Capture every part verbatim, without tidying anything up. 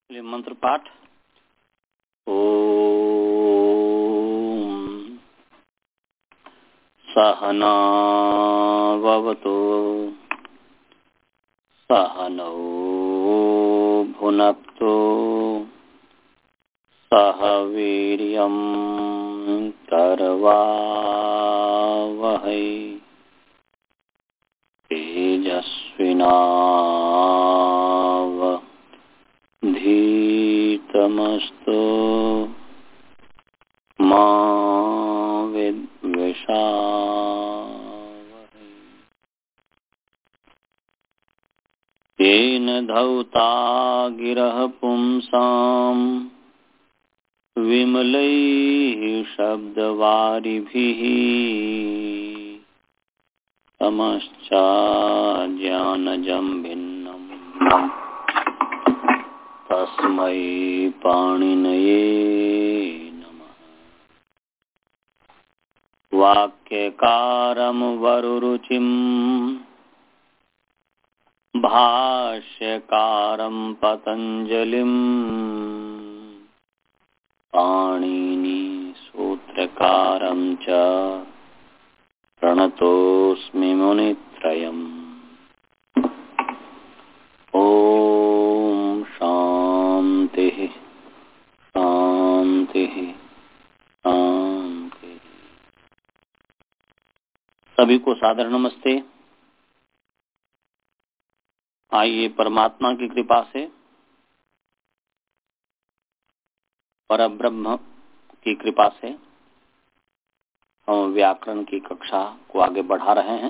मंत्र पाठ। ओम सहना भवतु सहनौ भुनक्तु सह वीर्यं करवावहै तेजस्विनावधीतमस्तु मा विद्विषावहै। येन धौता गिरः पुंसां विमलैः शब्दवारिभिः तमश्चाज्ञानजं भिन्नम् तस्मै पाणिनये नमः। वाक्यकारं वरुरुचिं भाष्यकारं पतञ्जलिं पाणिनि सूत्रकारं च प्रणतोऽस्मि मुनित्रयम्। ओम शांति शांति शांति। सभी को सादर नमस्ते। आइए परमात्मा की कृपा से परब्रह्म की कृपा से हम व्याकरण की कक्षा को आगे बढ़ा रहे हैं।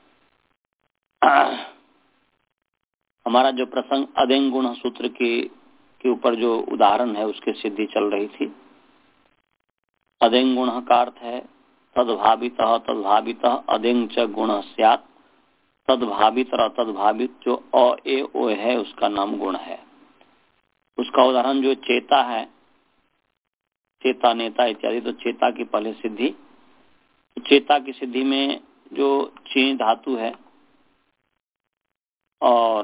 हमारा जो प्रसंग अदेंग गुण सूत्र के के ऊपर जो उदाहरण है उसकी सिद्धि चल रही थी। अदेंग गुण का अर्थ है तद्भावितः तद्भावितः अदेंग च गुण स्यात्। तद्भावित और तद्भावित जो अ ए ओ है उसका नाम गुण है। उसका उदाहरण जो चेता है, चेता नेता इत्यादि, तो चेता की पहले सिद्धि। चेता की सिद्धि में जो ची धातु है और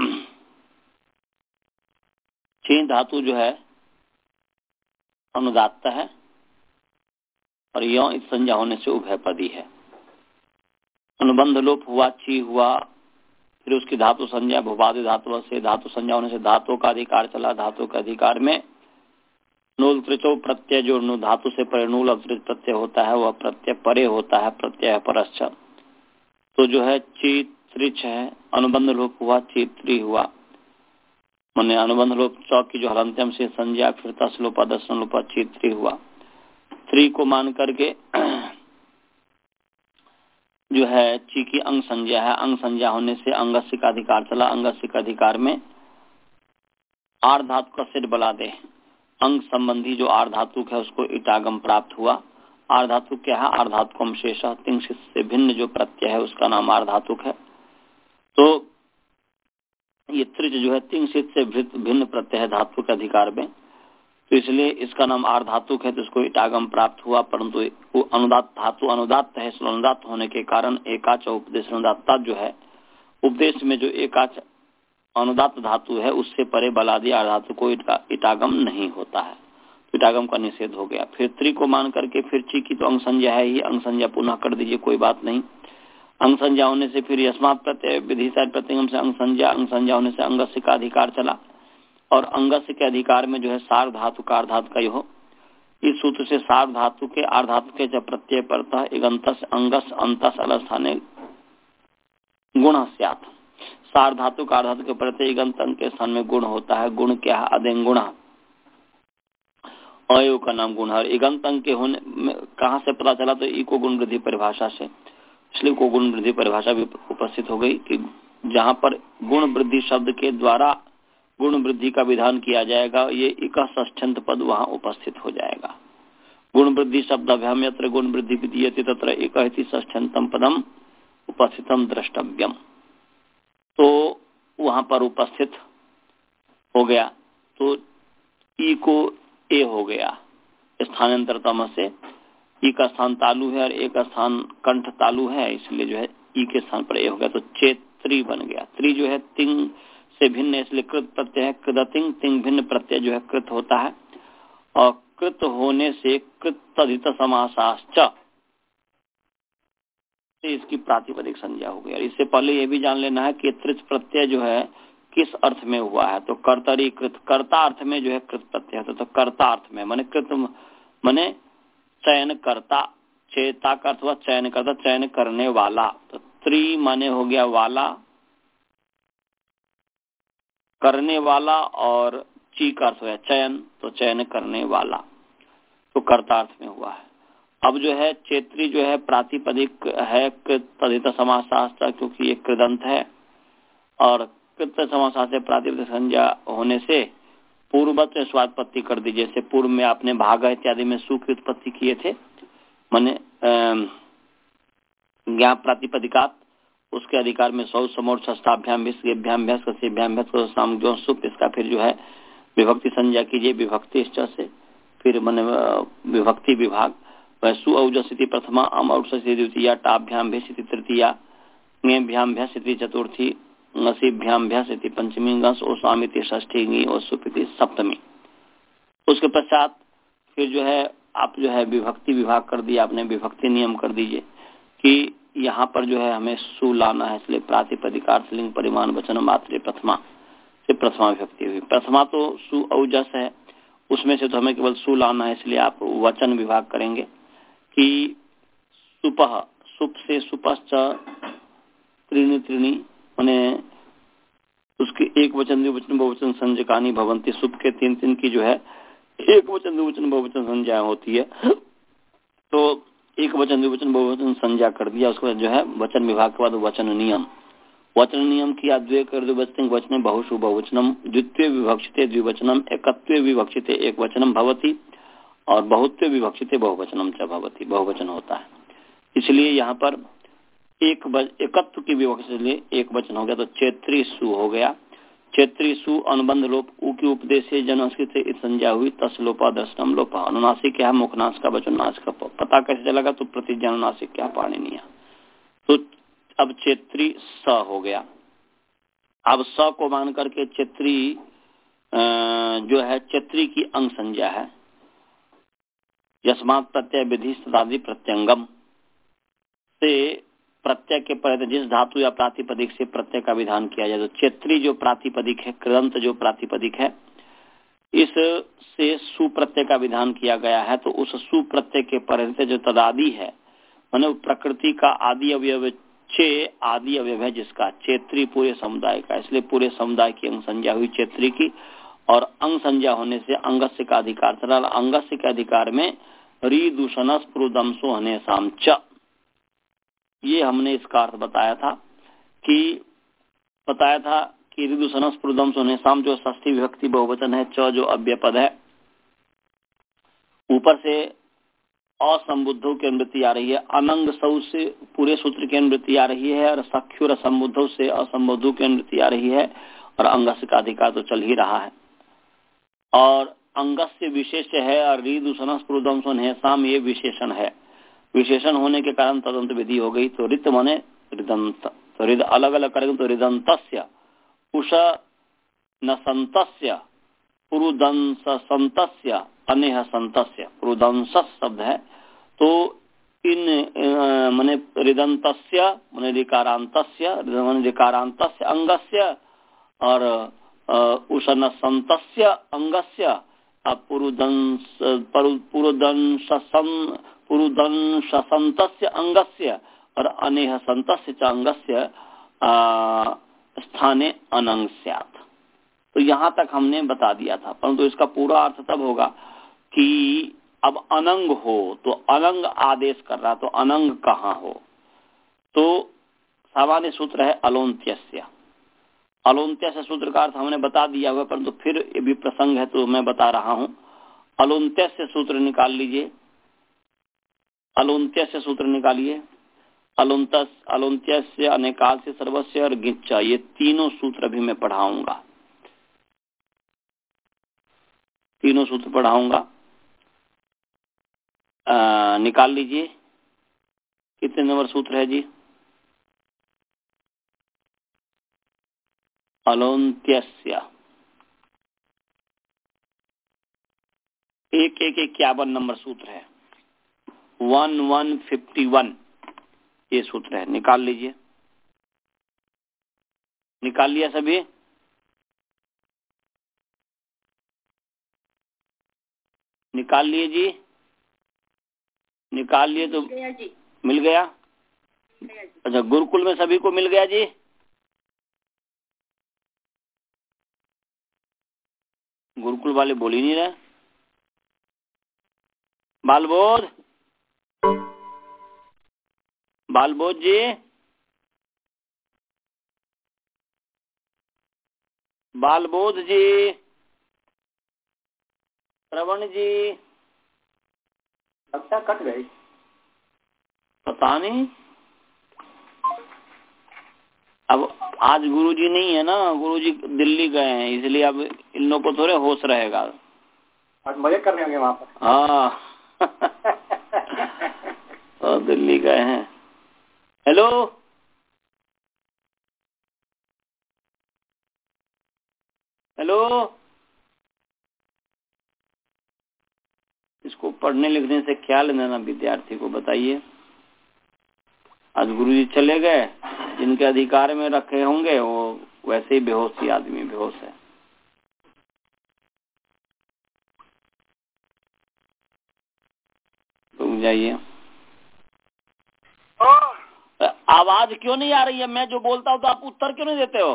ची धातु जो है अनुदात्त है और यौ इस संज्ञा होने से उभयपदी है। अनुबंध लोप हुआ, ची हुआ, फिर उसकी धातु संज्ञा भूपादि धातु से धातु संज्ञा होने से धातु का अधिकार चला। धातु के अधिकार में नूल त्रिचो प्रत्यय जो नु धातु से परे नूल अवतरित प्रत्यय होता है वह प्रत्यय परे होता है, प्रत्यय परश्च। तो जो है ची त्रिच है, अनुबंध लोप हुआ, ची त्रि हुआ, माने अनुबंध लोप चौक की जो हलंत्यम से संज्ञा, फिर तस लोप दर्शन लोप ची त्रि हुआ। त्रि को मान करके जो है ची की अंग संज्ञा है, अंग संज्ञा होने से अंगस्य का अधिकार चला। अंगस्य का अधिकार में आर धातु का सिर बला दे, अंग संबंधी जो आर धातु है उसको इटागम प्राप्त हुआ। आर धातु क्या है? आर धातु कम शेष तिंशित से भिन्न जो प्रत्यय है उसका नाम आर धातु है। तो ये त्रिज जो है तिंशित से भिन्न प्रत्यय है धातु के अधिकार में, तो इसलिए इसका नाम आर धातु है, तो इसको इटागम प्राप्त हुआ। परंतु वो अनुदात धातु अनुदात है, अनुदात होने के कारण एकाच उपदेश अनुदात्ता जो है, उपदेश में जो एकाच अनुदात धातु है उससे परे बलादि आर धातु को इटागम नहीं होता है, तो इटागम का निषेध हो गया। फिर त्रि को मान करके फिर ची की तो अंग संज्ञा है ही, अंग संज्ञा पुनः कर दीजिए, कोई बात नहीं। अंग संज्ञा होने से फिर यस्मात् प्रत्यय विधि साइड प्रत्यय से अंग संज्ञा, अंग संज्ञा होने से अंगस्य का अधिकार चला और अंगस्य के अधिकार में जो है सार धातु का आर धातु का यो। इस सूत्र से सार धातु के आर धातु के जब प्रत्यय परतः इगंतस अंगस अंतस अलस्थाने गुण स्यात्। सार धातु का आर धातु के प्रत्यय इगंत के स्थान में गुण होता है। गुण क्या है? अदेंग गुण, अयो का नाम गुण है। इगंत अंग के होने कहाँ से पता चला? तो इको गुण वृद्धि परिभाषा से, इसलिए को गुण वृद्धि परिभाषा भी उपस्थित हो गई कि जहाँ पर गुण वृद्धि शब्द के द्वारा गुण वृद्धि का विधान किया जाएगा, ये इक षष्ठ्यंत पद वहाँ उपस्थित हो जाएगा। गुण वृद्धि शब्द अभ्याम यत्र गुण वृद्धि विधीयते तत्र इक इति षष्ठ्यंतम पदम उपस्थितम द्रष्टव्यम, तो वहाँ पर उपस्थित हो गया। तो ई को ए हो गया स्थानांतरतम से। ई का स्थान तालु है और ए का स्थान कंठ तालु है, इसलिए जो है ई के स्थान पर ए हो गया, तो चेत्री बन गया। त्रि जो है तिंग से भिन्न, इसलिए कृत प्रत्यय है। कृदतिंग, तिंग भिन्न प्रत्यय जो है कृत होता है, और कृत होने से कृत तदित समासाश्च, इसकी प्रातिपदिक संज्ञा हो गई। और इससे पहले ये भी जान लेना है कि त्रिच प्रत्यय जो है किस अर्थ में हुआ है। तो कर्तरी कृत, कर्ता अर्थ में जो है कृत प्रत्यय होता है। तो कर्ता अर्थ में माने कृत माने चयन करता, चेता का अर्थ हुआ चयन करता, चयन करने वाला। तो त्रि माने हो गया वाला, करने वाला, और ची का अर्थ है चयन, तो चयन करने वाला, तो कर्तार्थ में हुआ है। अब जो है चेत्री जो है प्रातिपदिक है कृत तदित समासास्त्र, क्योंकि ये कृदंत है, और कृत समासास से प्रातिपदिक संज्ञा होने से पूर्ववत स्वात्पत्ति कर दी। जैसे पूर्व में आपने भागा इत्यादि में सु की उत्पत्ति किए थे, माने ज्ञा प्रातिपदिकात, उसके अधिकार में सौ समोर षष्ठाभ्याम भ्याम भ्यास कस्यभ्याम भ्यास साम जो सुप, इसका फिर जो है विभक्ति संज्ञा कीजिए विभक्ति से, फिर मन विभक्ति विभाग सु औजस्ति प्रथमा, अम औजस्ति द्वितीया, टाभ्याम भ्यास तृतीया, ङेभ्याम भ्यास चतुर्थी, ङसीभ्याम भ्यास पंचमी, गस ओ स्वामिति षष्ठी, ङी और सुपिति सप्तमी। उसके पश्चात फिर जो है आप जो है विभक्ति विभाग कर दिया आपने, विभक्ति नियम कर दीजिए कि यहाँ पर जो है हमें सु लाना है, इसलिए प्रातिपदिकार्थ लिंग परिमाण वचन मात्र प्रथमा से प्रथमा विभक्ति हुई। प्रथमा तो सु औजस है, उसमें से तो हमें केवल सु लाना है, इसलिए आप वचन विभाग करेंगे कि सुपह, सुप से सुपश्च त्रीणि त्रीणि, माने उसके एक वचन द्विवचन बहुवचन संज्ञकानि भवंती। सुप के तीन तीन की जो है एक वचन द्विवचन बहुवचन संज्ञा होती है, तो एक वचन द्विवचन बहुवचन संज्ञा कर दिया। उसके बाद जो है वचन विभाग के बाद वचन नियम, वचन नियम किया द्वे कर द्विवचन वचने बहुषु बहुवचनम, द्वितीय विभक्षिते द्विवचनम, एकत्वे विभक्षिते एक वचनम भवति, और बहुत्वे विभक्षिते बहुवचनम च भवति, बहुवचन होता है। इसलिए यहाँ पर एक एकत्व की विभक्ति लिए एक वचन हो गया, तो चेत्री सु हो गया। चेत्री सु अनुबंध लोप, उ की उपदेश से जनस्कृत संज्ञा हुई, तस लोपा दर्शनम लोपा। अनुनासिक क्या, मुखनाश का वचन नाश का पता कैसे चलेगा, तो प्रतिज्ञा अनुनासिक क्या पाणिनीय। तो अब चेत्री स हो गया। अब स को मान करके चेत्री जो है चेत्री की अंग संज्ञा है। यस्मात् प्रत्यय विधि तदादि प्रत्यंगम, से प्रत्यय के पहले जिस धातु या प्रातिपदिक से प्रत्यय का विधान किया जाए, तो चेत्री जो प्रातिपदिक है, कृदंत जो प्रातिपदिक है, इस से सुप्रत्यय का विधान किया गया है। तो उस सुप्रत्यय के पहले जो तदादि है, माने प्रकृति का आदि अवयव चे आदि अवयव है जिसका, चेत्री पूरे समुदाय का, इसलिए पूरे समुदाय की अंग संज्ञा हुई चेत्री की। और अंग संज्ञा होने से अंगस्य का अधिकार चला। अंगस्य के अधिकार में री दूषणस प्रुदंसो हने साम च, ये हमने इसका अर्थ बताया था कि बताया था कि ऋदुसनस प्रुदंसो हने साम जो षष्ठी विभक्ति बहुवचन है, च जो अव्यय पद है, ऊपर से असंबुद्धों की अनुवृत्ति आ रही है, अनंग सौ से पूरे सूत्र की अनुवृत्ति आ रही है, और सख्युर असंबुद्धों से असंबुद्धों की अनुवृत्ति आ रही है, और अंगस्य का अधिकार तो चल ही रहा है। और अंगस्य विशेष है, और ऋदुसनस प्रुदंसो हने साम ये विशेषण है। विशेषण होने के कारण तदंत विधि हो गई। तो रित माने रिदंत, तो रिद अलग अलग करेंगे तो रिदंतस्य, उष न संतस्य, पुरुदंस संतस्य, अनेह संतस्य, पुरुदंस शब्द है। तो इन माने रिदंतस्य माने ऋकारांतस्य, माने ऋकारांतस्य अंगस्य, और उषन संतस्य अंगस्य, पुरुदंस पुरुदंस पुरुदंस संतस्य अंगस्य, और अनेह संतस्य च अंगस्य स्थाने अनंग स्यात्। तो यहाँ तक हमने बता दिया था, परंतु तो इसका पूरा अर्थ तब होगा कि अब अनंग हो, तो अनंग आदेश कर रहा, तो अनंग कहाँ हो। तो सामान्य सूत्र है अलोन्त्यस्य। अलोन्त्यस्य सूत्र का अर्थ हमने बता दिया हुआ, परंतु तो फिर ये भी प्रसंग है तो मैं बता रहा हूँ। अलोन्त्यस्य सूत्र निकाल लीजिए, अलोन्त्यस्य सूत्र निकालिए। अलोन्तस अलोन्त्यस्य अनेकाल से सर्वस्य और गिच्चा, ये तीनों सूत्र भी मैं पढ़ाऊंगा, तीनों सूत्र पढ़ाऊंगा। आ, निकाल लीजिए कितने नंबर सूत्र है जी। अलोन्त्यस्य एक एक इक्यावन नंबर सूत्र है, वन वन फिफ्टी वन ये सूत्र है, निकाल लीजिए। निकाल लिया सभी? निकाल लिए जी? निकाल लिए तो गया जी। मिल गया? अच्छा, गुरुकुल में सभी को मिल गया जी? गुरुकुल वाले बोल ही नहीं रहे। बालबोध, बालबोध जी, बालबोध जी, श्रवण जी, कक्षा कट गई, पता नहीं। अब आज गुरुजी नहीं है ना, गुरुजी दिल्ली गए हैं, इसलिए अब इन लोगों को थोड़े होश रहेगा। आज मजे करने होंगे वहाँ पर। हाँ तो दिल्ली गए हैं। हेलो, हेलो, इसको पढ़ने लिखने से क्या लेना विद्यार्थी को, बताइए। आज गुरुजी चले गए, जिनके अधिकार में रखे होंगे वो वैसे ही बेहोश ही आदमी बेहोश है। रुक जाइए। आवाज क्यों नहीं आ रही है? मैं जो बोलता हूँ तो आप उत्तर क्यों नहीं देते हो?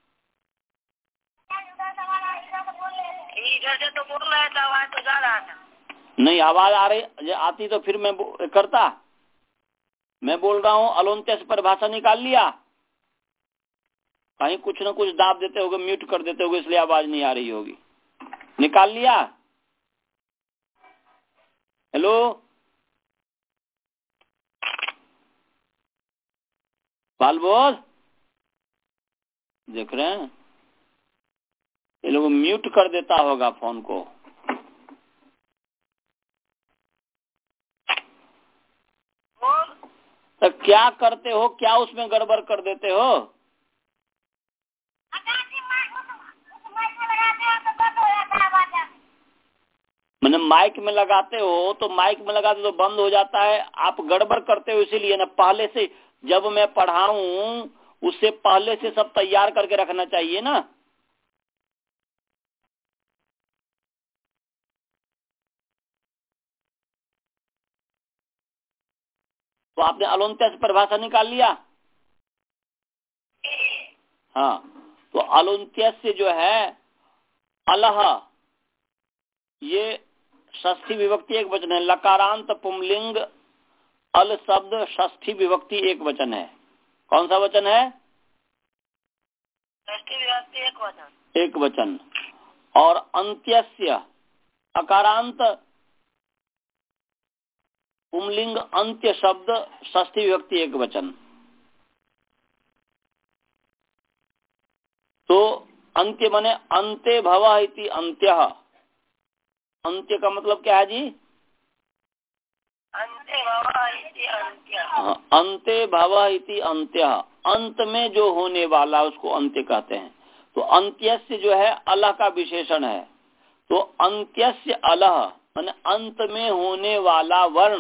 इधर से तो बोल रहे थे, आवाज तो जा रहा था। नहीं, आवाज आ रही आती तो फिर मैं करता। मैं बोल रहा हूँ अलोन्त्य से परिभाषा निकाल लिया, कहीं कुछ न कुछ दाब देते होगे, म्यूट कर देते होगे, इसलिए आवाज नहीं आ रही होगी। निकाल लिया? हेलो, बालबोध, देख रहे हैं ये लोग म्यूट कर देता होगा फोन को। तो क्या करते हो, क्या उसमें गड़बड़ कर देते हो? मैंने माइक में लगाते हो तो माइक में लगाते तो बंद हो जाता है, आप गड़बड़ करते हो इसीलिए ना। पहले से जब मैं पढ़ाऊं उससे पहले से सब तैयार करके रखना चाहिए ना। तो आपने अलोन्त्य से परिभाषा निकाल लिया? हाँ, तो अलोन्त्य से जो है अलह, ये षष्ठी विभक्ति एक वचन है। लकारांत पुंलिंग अल शब्द षष्ठी विभक्ति एक वचन है। कौन सा वचन है? षष्ठी विभक्ति एक वचन। एक वचन। और अंत्यस्य अकारांत पुंलिंग अंत्य शब्द षष्ठी विभक्ति एक वचन। तो अंत्य माने अंते भव इति अंत्यः। अंत्य का मतलब क्या है जी? अंते भव इति अंत्यः। अंते भव इति अंत्यः, अंत में जो होने वाला उसको अंत्य कहते हैं। तो अंत्यस्य जो है अलह का विशेषण है। तो अंत्यस्य अलह माने अंत में होने वाला वर्ण।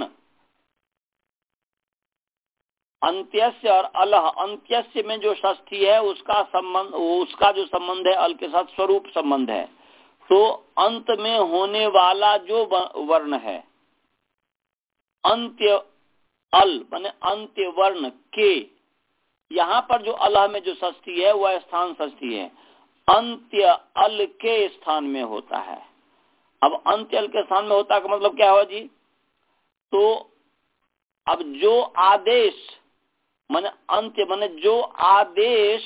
अंत्यस्य और अलह, अंत्यस्य में जो षष्ठी है उसका संबंध, उसका जो संबंध है अल के साथ स्वरूप संबंध है। तो अंत में होने वाला जो वर्ण है, अंत्य अल माने अंत्य वर्ण के, यहाँ पर जो अलह में जो षष्ठी है वह स्थान षष्ठी है, अंत्य अल के स्थान में होता है। अब अंत्य अल के स्थान में होता है का मतलब क्या हुआ जी? तो अब जो आदेश माने अंत्य माने जो आदेश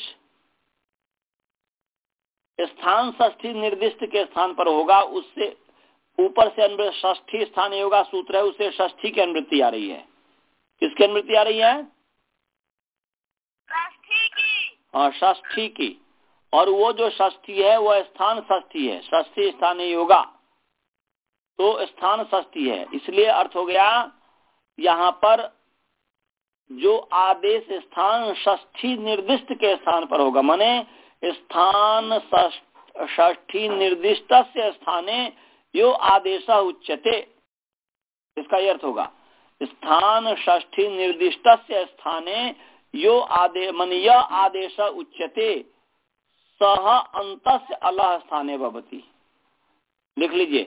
स्थान षष्ठी निर्दिष्ट के स्थान पर होगा, उससे ऊपर से षष्ठी स्थान योगा सूत्र है, उससे षष्ठी की अनुवृत्ति आ रही है। किसकी अनुवृत्ति आ रही है? षष्ठी की। हाँ, षष्ठी की। और वो जो षष्ठी है वह स्थान षष्ठी है, षष्ठी स्थान योगा, तो स्थान षष्ठी है। इसलिए अर्थ हो गया यहाँ पर जो आदेश स्थान षष्ठी निर्दिष्ट के स्थान पर होगा, माने स्थान षष्ठी निर्दिष्टस्य स्थाने यो आदेश उच्यते। इसका ये अर्थ होगा स्थान षष्ठी निर्दिष्टस्य स्थाने यो आदेश मन यह आदेश उच्यते सह अंतस्य अलह स्थाने भवति। लिख लीजिए,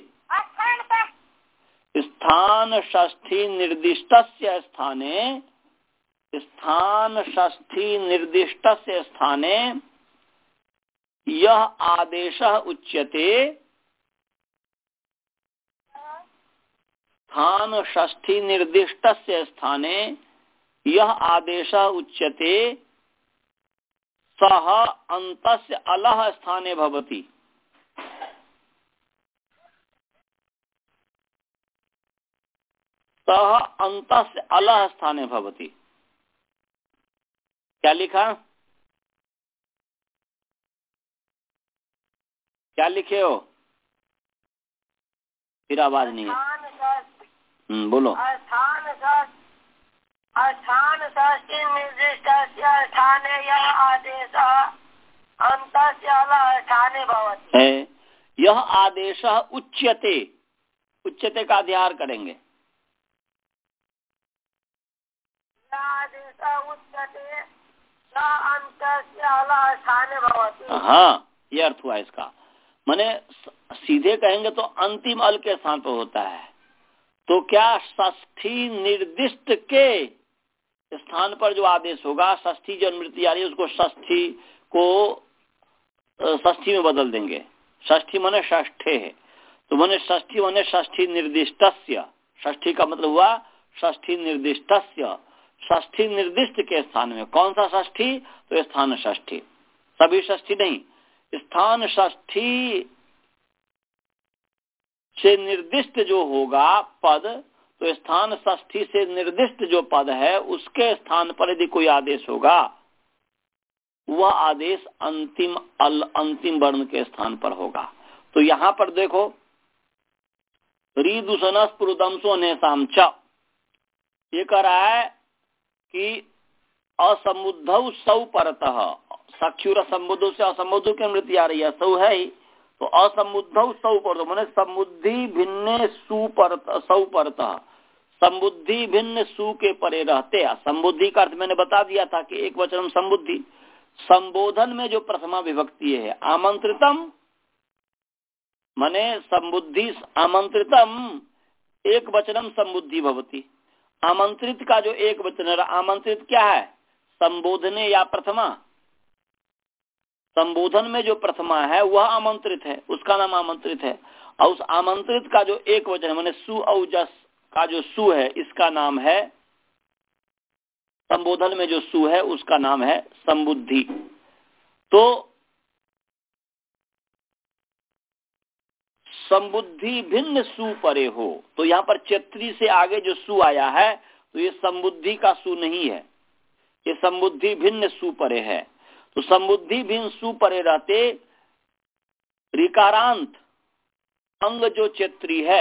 स्थान षष्ठी निर्दिष्टस्य स्थाने स्थान षष्ठी निर्दिष्टस्य स्थाने यह आदेश उच्यते स्थान षष्ठी निर्दिष्टस्य स्थाने यह आदेश उच्यते सह अंतस्य अलह स्थाने भवति। सह अंतस्य अलह स्थाने भवति। क्या लिखा? क्या लिखे हो? फिर आवाज नहीं है। हम्म बोलो। स्थान षष्ठी निर्दिष्टस्य स्थाने यह आदेश अंतस्य अलह स्थाने भवति है। यह आदेश उच्यते, उच्यते का अध्यार करेंगे। यह आदेश उच्यते अंतस्य अलह स्थाने भवति। हाँ, ये अर्थ हुआ इसका। माने सीधे कहेंगे तो अंतिम अल के स्थान पर होता है। तो क्या षष्ठी निर्दिष्ट के स्थान पर जो आदेश होगा, षष्ठी जो अनुवृत्ति आ रही है उसको षष्ठी को षष्ठी में बदल देंगे। षष्ठी माने षष्ठे है, तो माने षष्ठी माने षष्ठी निर्दिष्टस्य। षष्ठी का मतलब हुआ षष्ठी निर्दिष्टस्य, षष्ठी निर्दिष्ट के स्थान में। कौन सा षष्ठी? तो स्थान षष्ठी, सभी षष्ठी नहीं। स्थान षष्ठी से निर्दिष्ट जो होगा पद, तो स्थान षष्ठी से निर्दिष्ट जो पद है उसके स्थान पर यदि कोई आदेश होगा, वह आदेश अंतिम अल अंतिम वर्ण के स्थान पर होगा। तो यहाँ पर देखो, रीदुषनस पुरुदंसो नेसाम च, ये कह रहा है कि असमुद्धौ सौ परतः, सख्युर संबुद्धो से असमुद्धो की मृत्यु आ रही है, सौ है ही, तो असमुद्धौ सौ परत माने समुद्धि भिन्न सुपरत सौ परतः, संबुद्धि भिन्न सु के परे रहते। संबुद्धि का अर्थ मैंने बता दिया था कि एक वचनम संबुद्धि। संबोधन में जो प्रथमा विभक्ति है आमंत्रितम, माने संबुद्धि आमंत्रितम एक वचनम संबुद्धि भवति। आमंत्रित का जो एक वचन है, आमंत्रित क्या है? संबोधने या प्रथमा। संबोधन में जो प्रथमा है वह आमंत्रित है, उसका नाम आमंत्रित है। और उस आमंत्रित का जो एक वचन है, माने सु औजस का जो सु है, इसका नाम है संबोधन में जो सु है उसका नाम है संबुद्धि। तो संबुद्धि भिन्न सु परे हो, तो यहाँ पर चेत्री से आगे जो सु आया है तो ये संबुद्धि का सु नहीं है, ये संबुद्धि भिन्न सु परे है। तो संबुद्धि भिन्न सु परे रहते ऋकारांत अंग जो चेत्री है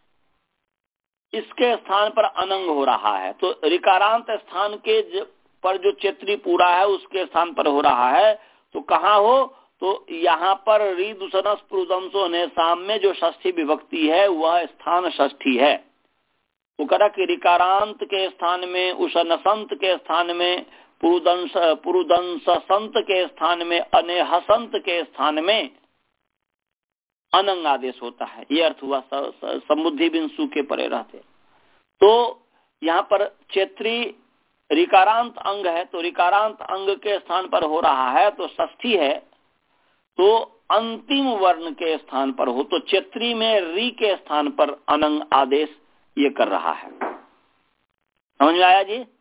इसके स्थान पर अनंग हो रहा है। तो ऋकारांत स्थान के पर जो चेत्री पूरा है उसके स्थान पर हो रहा है। तो कहाँ हो? तो यहाँ पर रीदुषनस पुरुदंसो ने साम में जो षष्ठी विभक्ति है वह स्थान षष्ठी है। तो करा कि ऋकारांत के स्थान में, उषनसंत के स्थान में, पुरुदंस पुरुदंस संत के स्थान में, अनेहसंत के स्थान में अनंग आदेश होता है। ये अर्थ हुआ समुद्धि बिंसु के परे रहते। तो यहाँ पर चेत्री ऋकारांत अंग है, तो ऋकारांत अंग के स्थान पर हो रहा है तो षष्ठी है, तो अंतिम वर्ण के स्थान पर हो, तो चेत्री में री के स्थान पर अनंग आदेश ये कर रहा है। समझ में आया जी?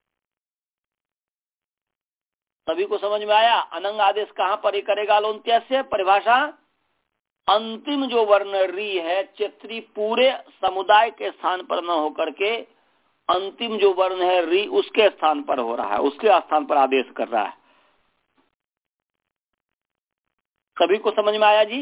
सभी को समझ में आया? अनंग आदेश कहाँ पर ही करेगा? लोन्त्य से परिभाषा, अंतिम जो वर्ण री है चेत्री पूरे समुदाय के स्थान पर न होकर के अंतिम जो वर्ण है री उसके स्थान पर हो रहा है, उसके स्थान पर आदेश कर रहा है। सभी को समझ में आया जी?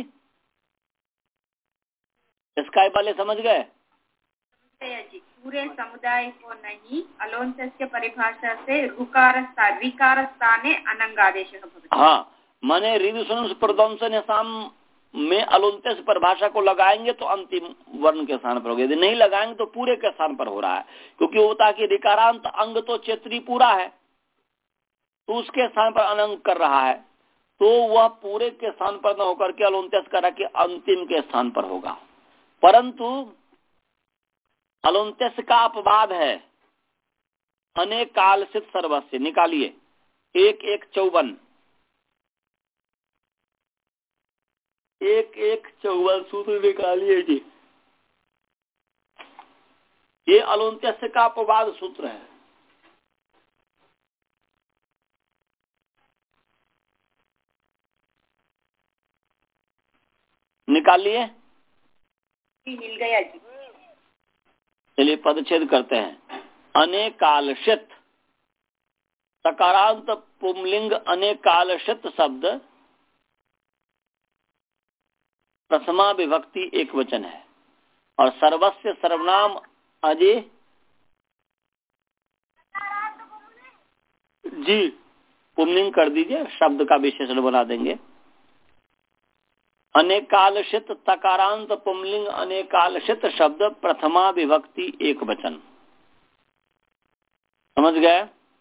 इसका वाले समझ गए? पूरे समुदाय को नहीं, अलोन्त्य परिभाषा से ऋकार स्थाने अनंग आदेश। हाँ, माने रिदुषण प्रदंशन शाम में अलुंते से परिभाषा को लगाएंगे तो अंतिम वर्ण के स्थान पर होगा, यदि नहीं लगाएंगे तो पूरे के स्थान पर हो रहा है, क्योंकि वो होता कि ऋकारांत अंग तो चेत्री पूरा है तो उसके स्थान पर अनंग कर रहा है, तो वह पूरे के स्थान पर न होकर के अलुंत्यस करा के अंतिम के स्थान पर होगा। परंतु अलुंत्यस का अपवाद है अनेक काल सिद्ध सर्वस्य। निकालिए एक एक चौवन, एक एक चौवन सूत्र निकालिए जी। ये अलुंत्यस का अपवाद सूत्र है। निकालिए, मिल गया जी। चलिए पदच्छेद करते हैं। अनेकालशित सकारांत पुंलिंग अनेकालशित शब्द प्रथमा विभक्ति एक वचन है और सर्वस्य सर्वनाम अजय जी पुंलिंग कर दीजिए, शब्द का विशेषण बना देंगे। अनेकालशित तकारांत पुंलिंग अनेकालशित शब्द प्रथमा विभक्ति एक वचन। समझ गए?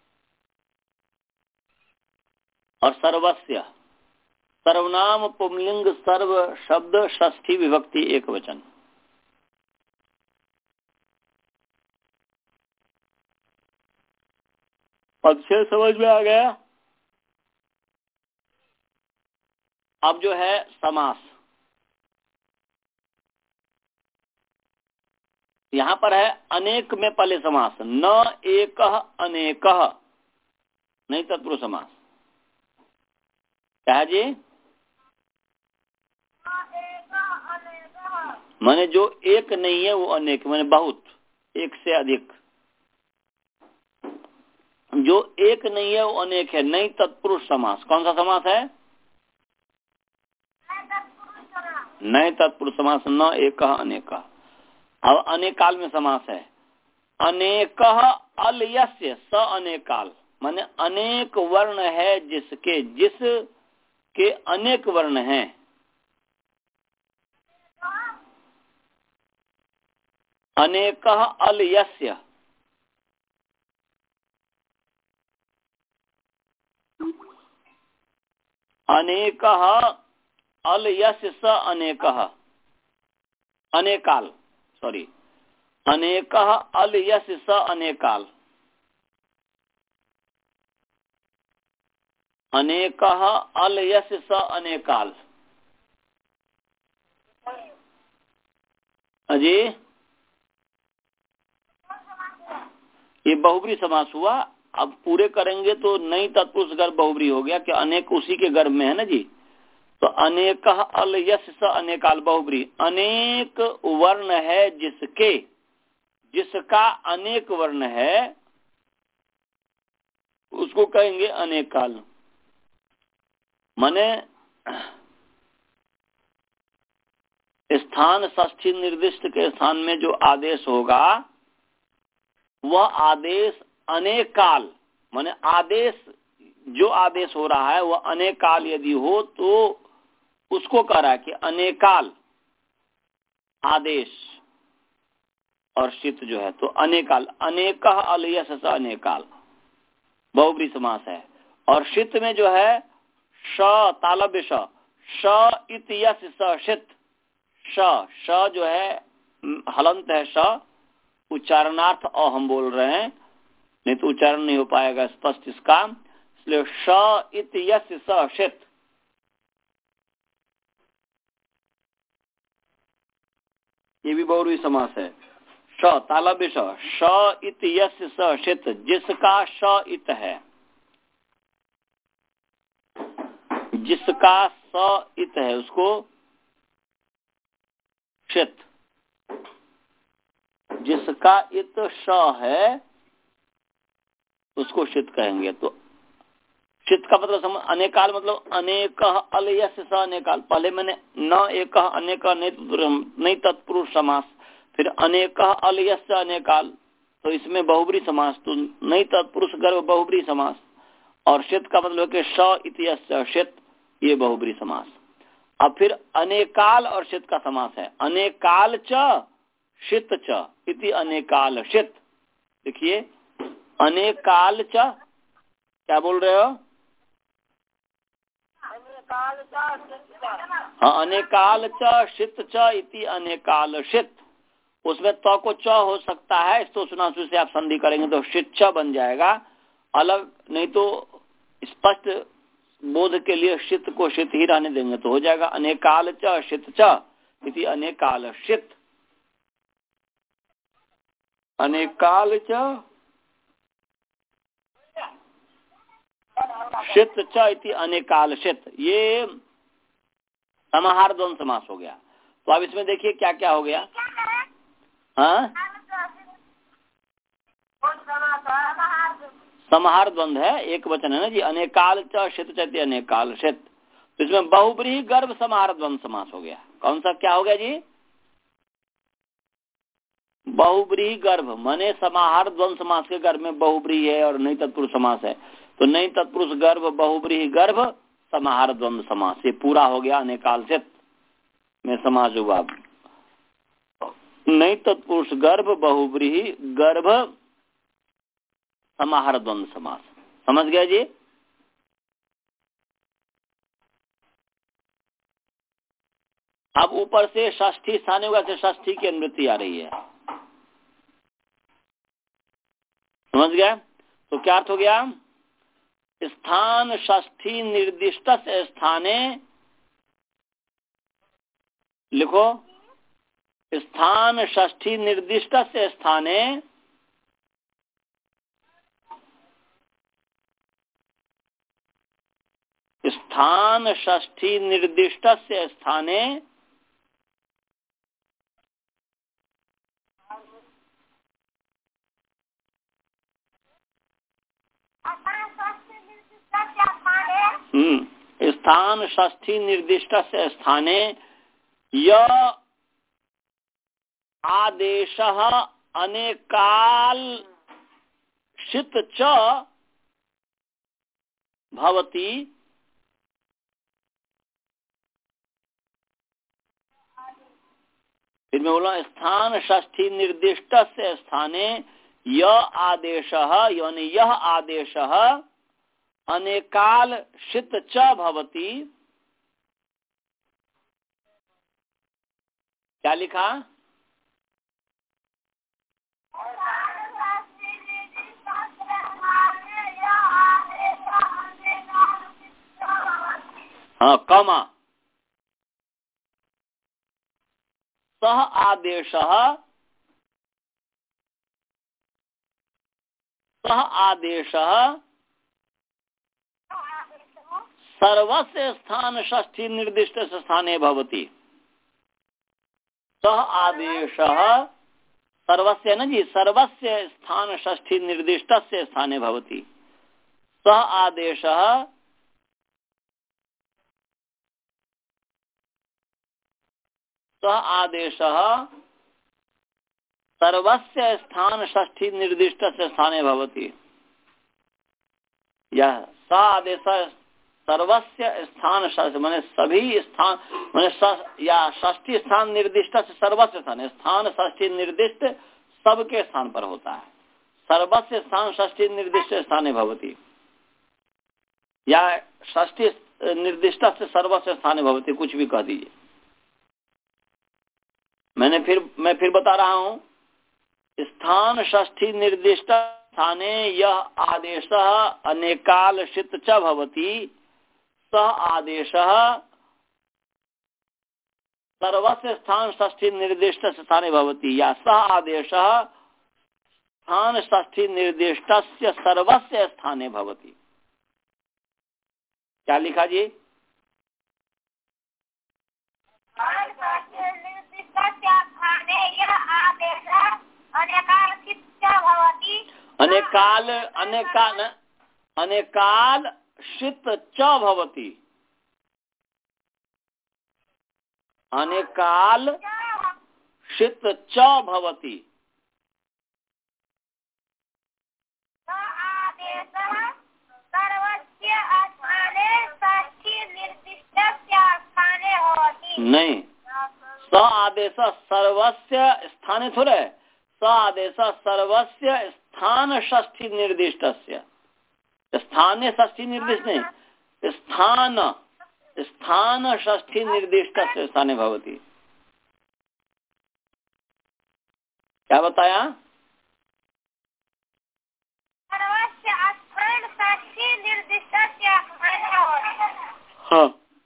और सर्वस्य सर्वनाम पुंलिंग सर्व शब्द षष्ठी विभक्ति एक वचन। अच्छे समझ में आ गया? अब जो है समास, यहां पर है अनेक में पहले समास, न एक अनेक, नहीं तत्पुरुष समास। क्या है जी? माने जो एक नहीं है वो अनेक, माने बहुत, एक से अधिक। जो एक नहीं है वो अनेक है, नहीं तत्पुरुष समास। कौन सा समास है? नहीं तत्पुरुष समास, न एक अनेक। अब अनेकाल में समास है, अनेक अलयस्य स अनेकाल, माने अनेक वर्ण है जिसके, जिस के अनेक वर्ण हैं। अनेक अलयस्य, अनेक अलयस्य स अनेक, अनेकाल सॉरी अनेक अलयस्य स अनेकाल, अनेक अलयस्य स अनेकाल। अजी ये बहुब्री समास हुआ। अब पूरे करेंगे तो नहीं तत्पुरुष गर्भ बहुब्री हो गया कि अनेक उसी के गर्भ में है ना जी। तो अनेक अलयस्य स अनेकाल बहुब्री, अनेक वर्ण है जिसके, जिसका अनेक वर्ण है उसको कहेंगे अनेक काल। माने स्थान षष्ठी निर्दिष्ट के स्थान में जो आदेश होगा वह आदेश अनेक काल, माने आदेश जो आदेश हो रहा है वह अनेक काल यदि हो तो उसको कह रहा है कि अनेकाल आदेश और षित जो है तो अनेकाल, अनेक अलयस्य स अनेकाल बहुब्री समास है। और षित में जो है श तालव्य श, श इत यस्य स षित, श श जो है हलंत है, श उच्चारणार्थ अ हम बोल रहे हैं, नहीं तो उच्चारण नहीं हो पाएगा स्पष्ट इसका, इसलिए श इत यस्य स षित। ये भी बहुब्री समास है। श तालव्य श, श इत यस्य स षित, जिसका श इत है, जिसका स इत है उसको षित, जिसका इत श है उसको षित कहेंगे। तो षित का मतलब समझ, अनेकाल मतलब अनेक अलयस्य स अनेकाल। पहले मैंने न एक अनेक नहीं तत्पुरुष समास, फिर अनेक अलयस्य अनेकाल, तो इसमें बहुब्री समास, तो नहीं तत्पुरुष गर्भ बहुब्री समास। और षित का मतलब कि श इति यस्य षित, ये बहुब्रीहि समास। अब फिर अनेकाल और षित का समास है, अनेकाल च षित च इति अनेकाल षित। देखिए अनेकाल च, क्या बोल रहे हो? अनेकाल च षित च। हाँ, अनेकाल च षित च इति अनेकाल षित। उसमें तो को च हो सकता है, तो सुनासु से आप संधि करेंगे तो षित च बन जाएगा अलग, नहीं तो स्पष्ट बोध के लिए षित को षित ही रहने देंगे तो हो जाएगा अनेकाल च षित च इति अनेकाल षित। अनेकाल च षित च इति अनेकाल षित, ये समाहार द्वंद्व समास हो गया। तो अब इसमें देखिए क्या क्या हो गया। हाँ, समाहार द्वंद्व है, एक वचन है ना जी, अनेकाल च षित च इति अनेकाल षित। तो इसमें बहुब्रीहि गर्भ समाहार द्वंद्व समास हो गया। कौन सा क्या हो गया जी? बहुब्रीहि गर्भ, माने समाहार द्वंद्व समास के गर्भ में बहुब्रीहि है और नहीं तत्पुरुष समास है, तो नहीं तत्पुरुष गर्भ बहुब्रीहि गर्भ समाहार द्वंद्व समास, ये पूरा हो गया अनेकाल षित में समास हुआ। नहीं तत्पुरुष गर्भ बहुब्रीहि गर्भ समाहार द्वंद्व समास, समझ गया जी? अब ऊपर से षष्ठी स्थान होगा, से षष्ठी की अनुवृत्ति आ रही है, समझ गया? तो क्या अर्थ हो गया? स्थान षष्ठी निर्दिष्ट स्थाने, लिखो, स्थान षष्ठी निर्दिष्ट स्थाने स्थान षष्ठी निर्दिष्ट स्थाने हम्म स्थान षष्ठी निर्दिष्ट स्थाने य आदेश अनेकाल षित च भवति, फिर मैं बोला स्थान षष्ठी निर्दिष्ट स्थाने य आदेश, यानी यह आदेश अनेकाल षित च भवति। क्या लिखा? हाँ, कमा सह आदेश सह आदेश सर्वस्य स्थान षष्ठी निर्दिष्ट स्थाने भवति। सह आदेश सर्वस्य न जी, सर्वस्य स्थान षष्ठी निर्दिष्ट स्थाने भवति। सह आदेश सह आदेश सर्वस्य स्थान षष्ठी निर्दिष्ट स्थाने भवति। यह स आदेश सर्वस्य स्थान माने सभी स्थान माने या षष्ठी स्थान निर्दिष्ट से सर्वस्य स्थान, स्थान षष्ठी निर्दिष्ट सबके स्थान पर होता है। सर्वस्य स्थान षष्ठी निर्दिष्ट स्थाने भवति, या षष्ठी निर्दिष्ट से सर्वस्य स्थाने भवति, कुछ भी कह दीजिए। मैंने फिर मैं फिर बता रहा हूँ, स्थान षष्ठी निर्दिष्ट स्थाने यह आदेश अनेकाल षित च भवति, सह आदेश सर्वस्य स्थान षष्ठी निर्दिष्ट स्थाने भवति, या सह आदेश स्थान षष्ठी निर्दिष्ट सर्वस्य स्थाने भवति। क्या लिखा जी? अनेकाल अनेकाल अनेकाल षित च भवति, अनेकाल षित च भवति। सर्वस्य स्थाने षष्ठी निर्दिष्ट नहीं, स आदेश सर्वस्य स्थाने थोड़े, स आदेश सर्वस्य स्थान षष्ठी निर्दिष्ट, स्थाने षष्ठी निर्दिष्ट नहीं, स्थान स्थान षष्ठी निर्दिष्ट स्थाने भवति। क्या बताया? हाँ,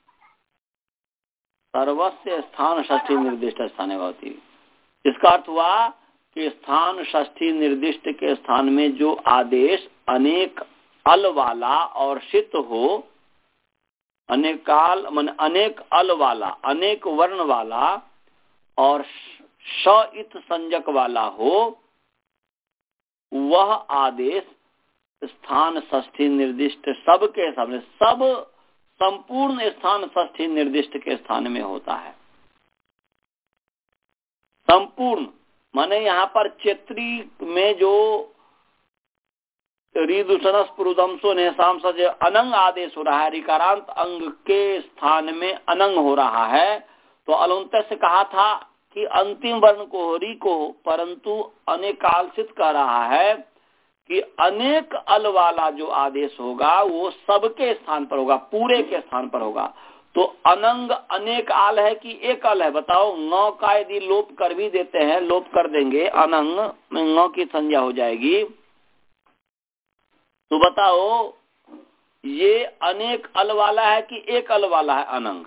सर्वस्य स्थान षष्ठी निर्दिष्ट स्थाने भवति। इसका अर्थ हुआ कि स्थान षष्ठी निर्दिष्ट के स्थान में जो आदेश अनेक अल वाला और षित हो, अनेक काल मन अनेक अल वाला, अनेक वर्ण वाला और श इत संजक वाला हो, वह आदेश स्थान षष्ठी निर्दिष्ट सबके सामने, सब संपूर्ण स्थान षष्ठी निर्दिष्ट के स्थान में होता है। संपूर्ण माने यहाँ पर चेत्री में जो ऋदुसनस पुरुदमसो नेसाम से अनंग आदेश हो रहा है, रिकारांत अंग के स्थान में अनंग हो रहा है, तो अलौंत से कहा था कि अंतिम वर्ण को री को, परंतु अनेकालसित कह रहा है कि अनेक अल वाला जो आदेश होगा वो सबके स्थान पर होगा, पूरे के स्थान पर होगा। तो अनंग अनेक आल है कि एक अल है? बताओ। नौ का यदि लोप कर भी देते हैं, लोप कर देंगे, अनंग में नौ की संज्ञा हो जाएगी, तो बताओ ये अनेक अल वाला है कि एक अल वाला है? अनंग।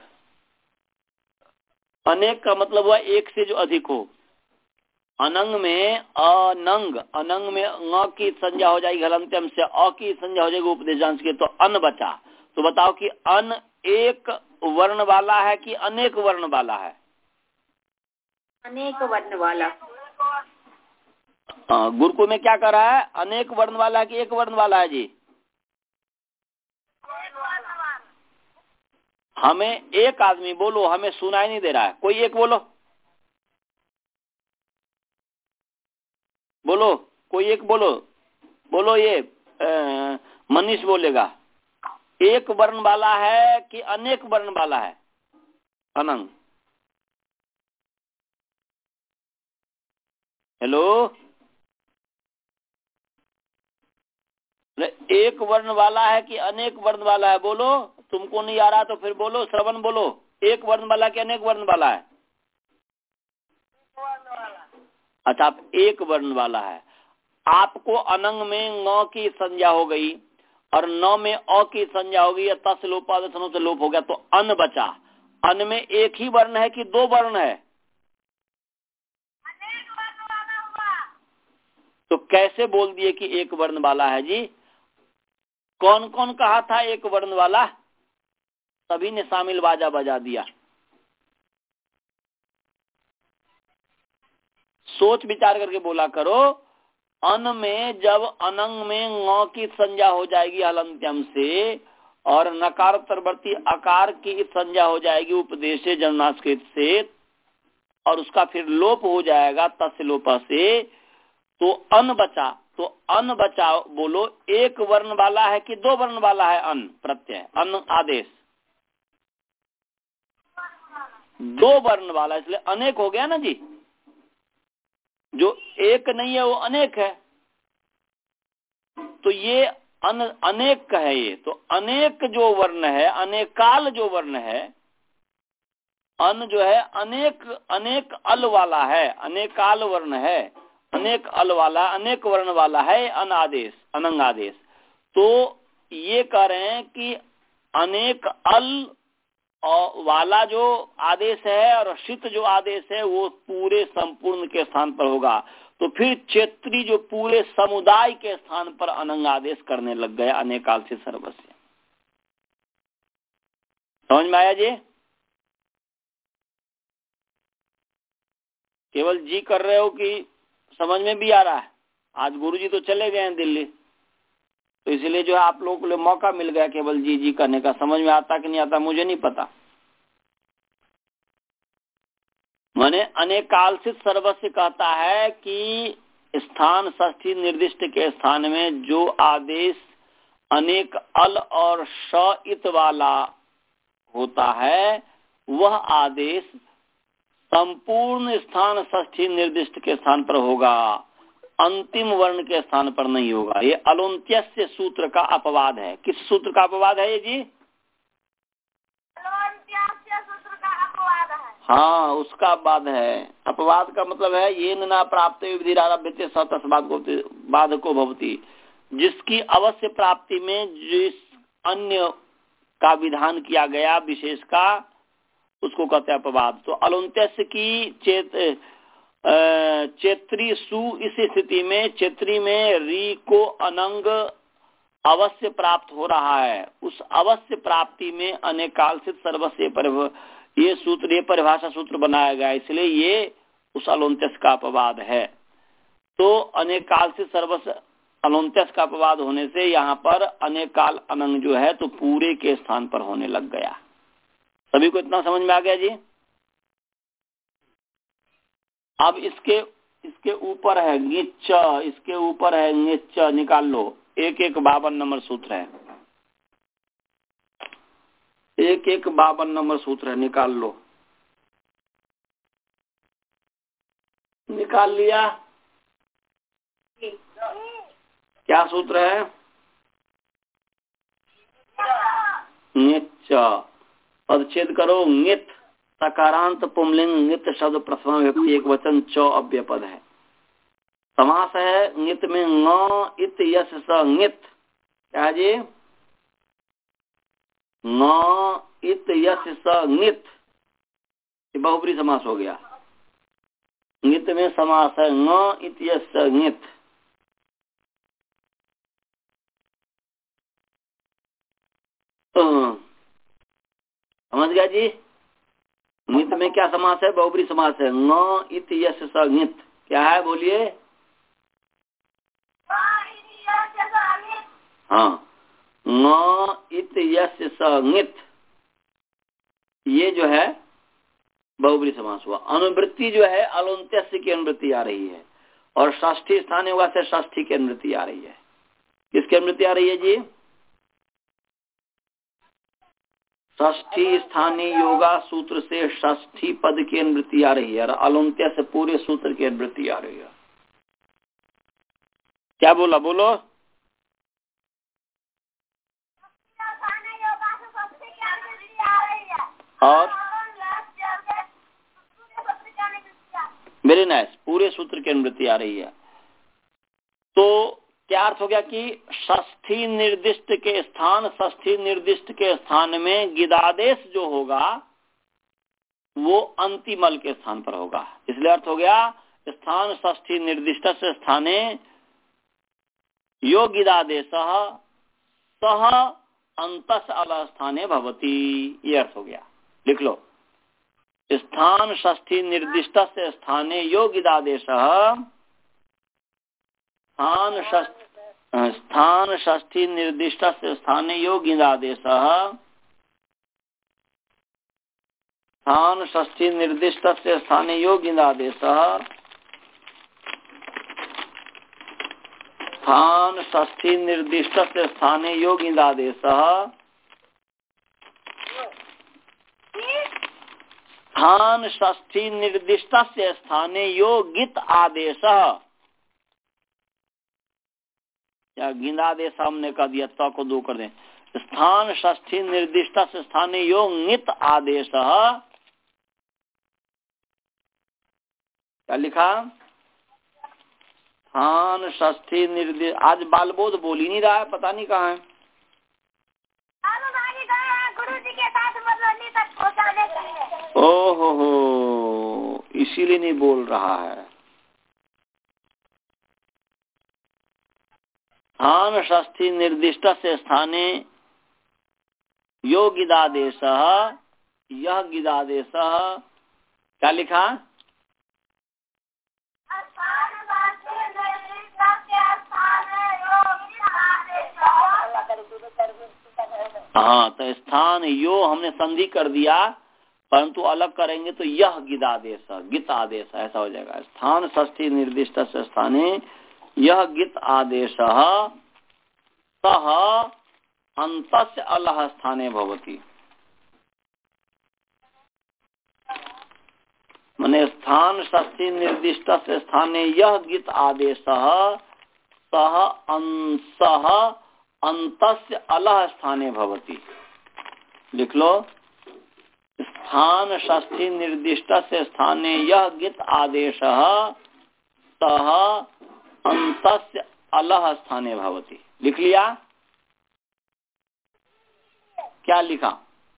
अनेक का मतलब हुआ एक से जो अधिक हो। अनंग में अनंग, अनंग में न की संज्ञा हो जाएगी हलंत्यम से, अ की संज्ञा हो जाएगी उपदेशांश की, तो अन बचा। तो बताओ कि अन एक वर्ण वाला है कि अनेक वर्ण वाला है? अनेक वर्ण वाला। गुरुकुल में क्या कर रहा है? अनेक वर्ण वाला है कि एक वर्ण वाला है जी? हमें एक आदमी बोलो, हमें सुनाई नहीं दे रहा है, कोई एक बोलो, बोलो कोई एक बोलो, बोलो ये मनीष बोलेगा। एक वर्ण वाला है कि अनेक वर्ण वाला है? अनंग। हेलो, एक वर्ण वाला है कि अनेक वर्ण वाला है? बोलो। तुमको नहीं आ रहा तो फिर बोलो, श्रवण बोलो, एक वर्ण वाला कि अनेक वर्ण वाला है? अच्छा, आप एक वर्ण वाला है। आपको अनंग में न की संज्ञा हो गई और न में अ की संज्ञा हो गई, या तस लोपादसनों से लोप हो गया, तो अन बचा। अन में एक ही वर्ण है कि दो वर्ण है? तो कैसे बोल दिए कि एक वर्ण वाला है जी? कौन कौन कहा था एक वर्ण वाला? सभी ने शामिल बाजा बजा दिया। सोच विचार करके बोला करो। अन में जब अनंग में ङ की संज्ञा हो जाएगी हलंत्यम से, और नकार उत्तरवर्ती आकार की संज्ञा हो जाएगी उपदेशे जन्मास्कृत से, और उसका फिर लोप हो जाएगा तस्य लोपा से, तो अन बचा। तो अन बचा बोलो, एक वर्ण वाला है कि दो वर्ण वाला है? अन प्रत्यय, अन आदेश दो वर्ण वाला, इसलिए अनेक हो गया ना जी। जो एक नहीं है वो अनेक है, तो ये अन अनेक का है। ये तो अनेक जो वर्ण है, अनेकाल जो वर्ण है, अन जो है अनेक अनेक अल वाला है, अनेकाल वर्ण है, अनेक अल वाला, अनेक वर्ण वाला है अन आदेश, अनंग आदेश। तो ये कह रहे हैं कि अनेक अल और वाला जो आदेश है और षित जो आदेश है वो पूरे संपूर्ण के स्थान पर होगा। तो फिर क्षेत्री जो पूरे समुदाय के स्थान पर अनंग आदेश करने लग गए अनेकाल से सर्वस्य। समझ में आया जी? केवल जी कर रहे हो कि समझ में भी आ रहा है? आज गुरुजी तो चले गए हैं दिल्ली, तो इसलिए जो है आप लोगों को लिए मौका मिल गया केवल जी जी करने का। समझ में आता कि नहीं आता मुझे नहीं पता। माने अनेकालसित सर्वस्य कहता है कि स्थान षष्ठी निर्दिष्ट के स्थान में जो आदेश अनेक अल और श इत वाला होता है वह आदेश संपूर्ण स्थान षष्ठी निर्दिष्ट के स्थान पर होगा, अंतिम वर्ण के स्थान पर नहीं होगा। ये अलोन्त्यस्य सूत्र का अपवाद है। किस सूत्र का अपवाद है ये जी? अलोन्त्यस्य सूत्र का अपवाद है। हाँ, उसका अपवाद है। अपवाद का मतलब है ये न प्राप्त विधिरारभ्यते स तस्मात् बाधको भवति, जिसकी अवश्य प्राप्ति में जिस अन्य का विधान किया गया विशेष का, उसको कहते हैं अपवाद। तो अलोन्त्यस्य की चेत चेत्री सु इस स्थिति में चेत्री में री को अनंग अवश्य प्राप्त हो रहा है। उस अवश्य प्राप्ति में अनेकाल से सर्वस्य परिभ ये सूत्र ये परिभाषा सूत्र बनाया गया, इसलिए ये उस अलोन्त्यस का अपवाद है। तो अनेकाल से सर्वस्य अलोन्त्यस का अपवाद होने से यहाँ पर अनेकाल अनंग जो है तो पूरे के स्थान पर होने लग गया। सभी को इतना समझ में आ गया जी? अब इसके इसके ऊपर है ङिच्च, इसके ऊपर है ङिच्च, निकाल लो। एक एक बावन नंबर सूत्र है, एक एक बावन नंबर सूत्र है, निकाल लो। निकाल लिया? क्या सूत्र है? ङिच्च। पदच्छेद करो। ङित सकारांत पुंलिंग ङित शब्द प्रथमा विभक्ति एक वचन च अव्यपद है। समास है ङित में ङ इत यश स ङित। क्या जी? ङ इत यश स ङित, बहुब्री समास हो गया। ङित में समास है ङ इत यश स ङित। समझ गया जी? ङित में क्या समास है? बहुब्री समास है। ङ इत यश स ङित क्या है? बोलिए। हाँ, ङ इत यश स ङित, ये जो है बहुब्री समास हुआ। अनुवृत्ति जो है अलोन्त्यस्य की अनुवृत्ति आ रही है, और षष्ठी स्थान होगा से षष्ठी की अनुवृत्ति आ रही है। किसकी अनुवृत्ति आ रही है जी? षष्ठी स्थानीय योगा सूत्र से षष्ठी पद की अनुवृत्ति आ रही है, और अलोन्त्य से पूरे सूत्र की अनुवृत्ति आ रही है। क्या बोला? बोलो। और वेरी नाइस, पूरे सूत्र की अनुवृत्ति आ रही है। तो क्या अर्थ हो गया कि षष्ठी निर्दिष्ट के स्थान षष्ठी निर्दिष्ट के स्थान में गिदादेश जो होगा वो अंतिमल के स्थान पर होगा। इसलिए अर्थ हो गया स्थान षष्ठी निर्दिष्ट से स्थाने यो गिदादेश सह अंतस अल स्थाने भवति, ये अर्थ हो गया। लिख लो। स्थान षष्ठी निर्दिष्ट से स्थाने यो गिदादेश स्थान स्थान षष्ठी निर्दिष्ट से स्थाने यो गिदादेश स्थान षष्ठी निर्दिष्ट से स्थाने यो गिदादेश स्थान षष्ठी निर्दिष्ट से स्थाने यो गिदादेश स्थान षष्ठी निर्दिष्ट से स्थाने यो गित आदेश। या गिंदादेश हमने कह दिया, तो को दो कर दें। स्थान षष्ठी निर्दिष्ट से स्थाने यो ङित आदेश। क्या लिखा? स्थान षष्ठी निर्दिष्ट। आज बालबोध बोल ही नहीं रहा है, पता नहीं कहाँ है। गुरु जी के साथ मधुबनी तक पहुंचाने के लिए। ओहो हो, इसीलिए नहीं बोल रहा है। स्थान षष्ठी निर्दिष्ट से स्थाने यो गिदादेश, यह गिदादेश। क्या लिखा? हाँ, तो स्थान यो हमने संधि कर दिया, परंतु अलग करेंगे तो यह गिदादेश गित आदेश ऐसा हो जाएगा। स्थान षष्ठी निर्दिष्ट से स्थाने यह गित आदेश सह अंतस्य अलह स्थाने भवति। माने स्थान षष्ठी निर्दिष्ट से स्थाने यह गित आदेश सह अंशः अंतस्य अलह स्थाने भवति। लिख लो, स्थान षष्ठी निर्दिष्ट से स्थाने यह गित आदेश सह अंतस्य अलह स्थाने भवति। लिख लिया? क्या लिखा?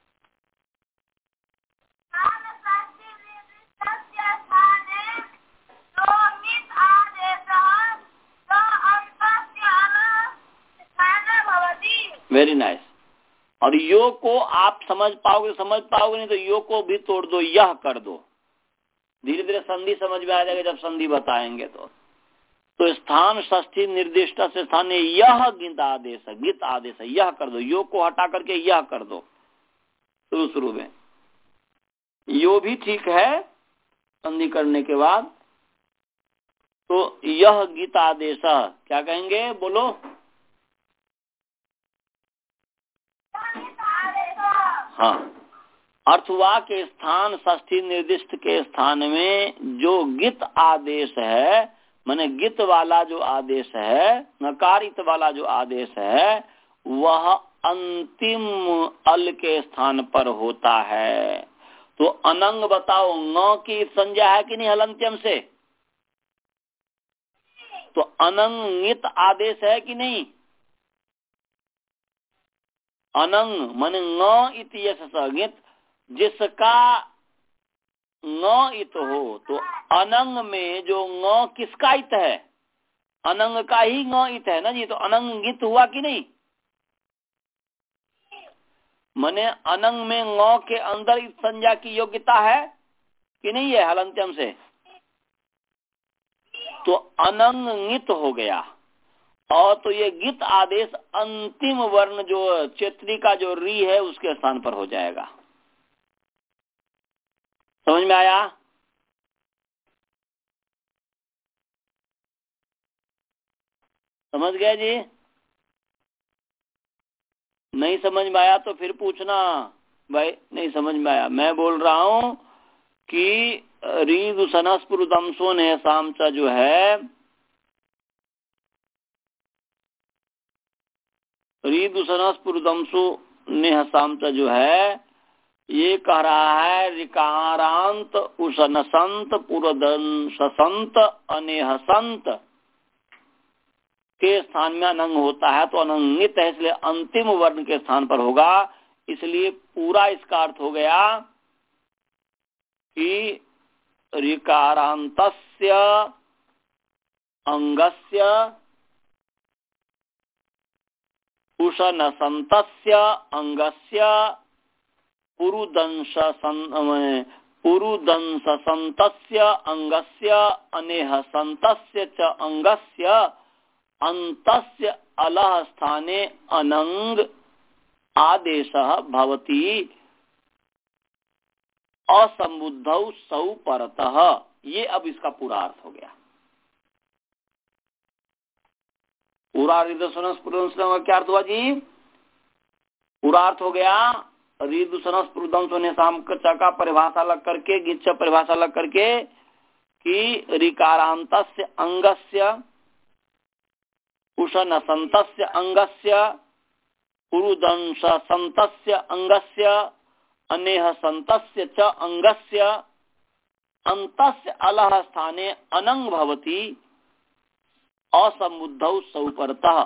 Very nice. और यो को आप समझ पाओगे समझ पाओगे, नहीं तो यो को भी तोड़ दो, यह कर दो। धीरे धीरे संधि समझ में आ जाएगा जब संधि बताएंगे तो। तो स्थान षष्ठी निर्दिष्ट से स्थान यह गित आदेश गित आदेश यह कर दो, यो को हटा करके यह कर दो शुरू शुरू में। यो भी ठीक है संधि करने के बाद। तो यह गित आदेश क्या कहेंगे, बोलो? हाँ, अर्थ हुआ के स्थान षष्ठी निर्दिष्ट के स्थान में जो गित आदेश है, माने गित वाला जो आदेश है, नकारित वाला जो आदेश है, वह अंतिम अल के स्थान पर होता है। तो अनंग बताओ, न की संज्ञा है कि नहीं हलंत्यम से? तो अनंगित आदेश है कि नहीं? अनंग माने न इति यशगित, जिसका न इत हो। तो अनंग में जो न किसका इत है? अनंग का ही न इत है ना जी। तो अनंगित हुआ कि नहीं? माने अनंग में न के अंदर इत संज्ञा की योग्यता है कि नहीं है हलंत्यम से? तो अनंगित हो गया। और तो ये गित आदेश अंतिम वर्ण जो चेत्री का जो री है उसके स्थान पर हो जाएगा। समझ में आया? समझ गए जी? नहीं समझ में आया तो फिर पूछना भाई, नहीं समझ में आया। मैं बोल रहा हूं कि री दूसनस पुरुदमसो ने सामचा जो है, री दूसनस पुरुदमसो ने सामचा जो है, ये कह रहा है ऋकारांत उषनसंत पुरदंसंत अनेहसंत के स्थान में अनंग होता है। तो अनंगित है, इसलिए अंतिम वर्ण के स्थान पर होगा। इसलिए पूरा इसका अर्थ हो गया कि ऋकारांतस्य अंगस्य उषनसंतस्य अंगस्य पुरुदंश पुरुदंसंतस्य अंगस्य अनेहसंतस्य च अंगस्य अंतस्य अलह स्थाने अनंग आदेशः भवति असंबुद्धौ सौ परतः। ये अब इसका पूरा अर्थ हो गया। पूरा रिदुसनस पुरुदंस का क्या अर्थ हुआ जी? पूरा अर्थ हो गया रिदुसनस पुरुदंस ने साम का परिभाषा लग करके, गिच्छ परिभाषा लग करके कि ऋकारांतस्य अंगस्य उषनसंतस्य अंगस्य पुरुदंसंतस्य अंगस्य अनेहसंतस्य च अंगस्य अंतस्य अलह स्थाने अनंग भवति असंबुद्धौ सौ परतः।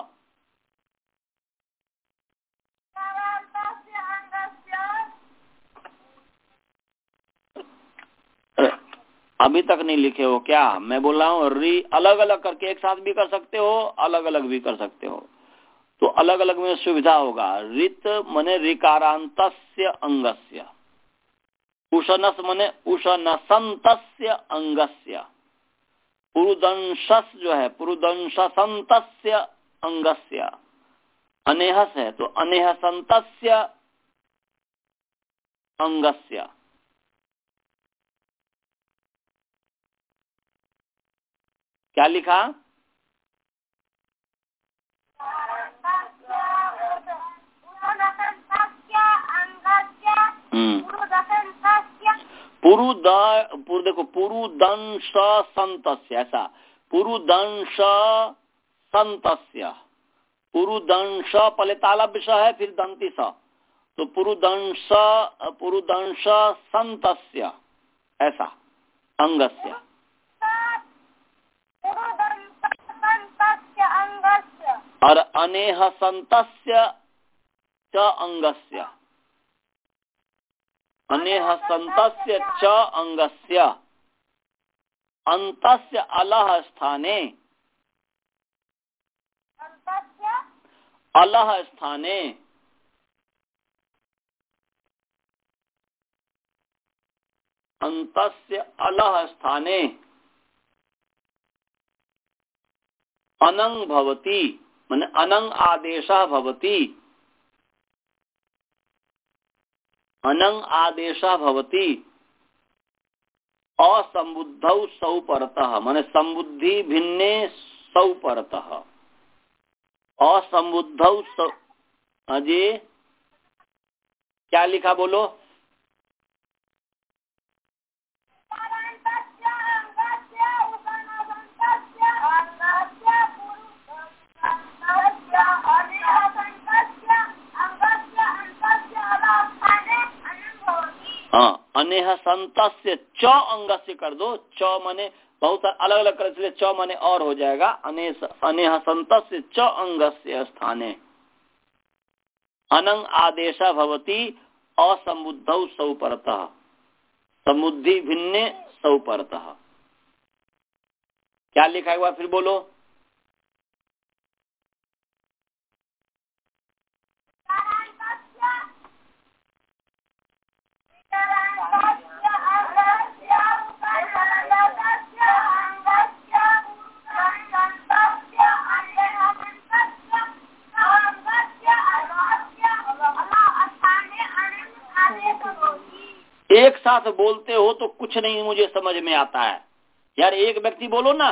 अभी तक नहीं लिखे हो क्या? मैं बोल रहा हूँ री अलग अलग करके एक साथ भी कर सकते हो, अलग अलग भी कर सकते हो। तो अलग अलग में सुविधा होगा। रित मने ऋकारांतस्य अंगस्य, उषनस मने उषनसंतस्य अंगस्य, पुरुदंशस जो है पुरुदंशसंतस्य अंगस्य, अनेहस है तो अनेहसंतस्य अंगस्य। क्या लिखा? पुरुद पुर देखो पुरुदंश संतस्य, ऐसा पुरुदंश संतस्य, पुरुदंश पहले तालव्य स है फिर दंती स, तो पुरुदंश पुरुदंश संतस्य ऐसा अंगस्य। और अनेह संतस्य च अंगस्य, अनेह संतस्य च अंगस्य, अंतस्य अलह स्थाने, अलह स्थाने, अंतस्य अलह स्थाने अनंग भवति, माने अनंग आदेशः भवति, अनंग आदेशः भवति असंबुद्धौ सौ परतः, माने संबुद्धि भिन्ने सौ परतः, असंबुद्धौ सौ। अजय क्या लिखा बोलो? हाँ, अनेह संतस्य च अंगस्य कर दो, च माने बहुत अलग अलग कर, इसलिए च माने और हो जाएगा। अनेह अनेह संतस्य च अंगस्य स्थाने अनंग आदेशः भवति असंबुद्धौ सौ परतः, समुद्धि भिन्ने सौ परतः। क्या लिखा है फिर बोलो? एक साथ बोलते हो तो कुछ नहीं मुझे समझ में आता है यार, एक व्यक्ति बोलो ना।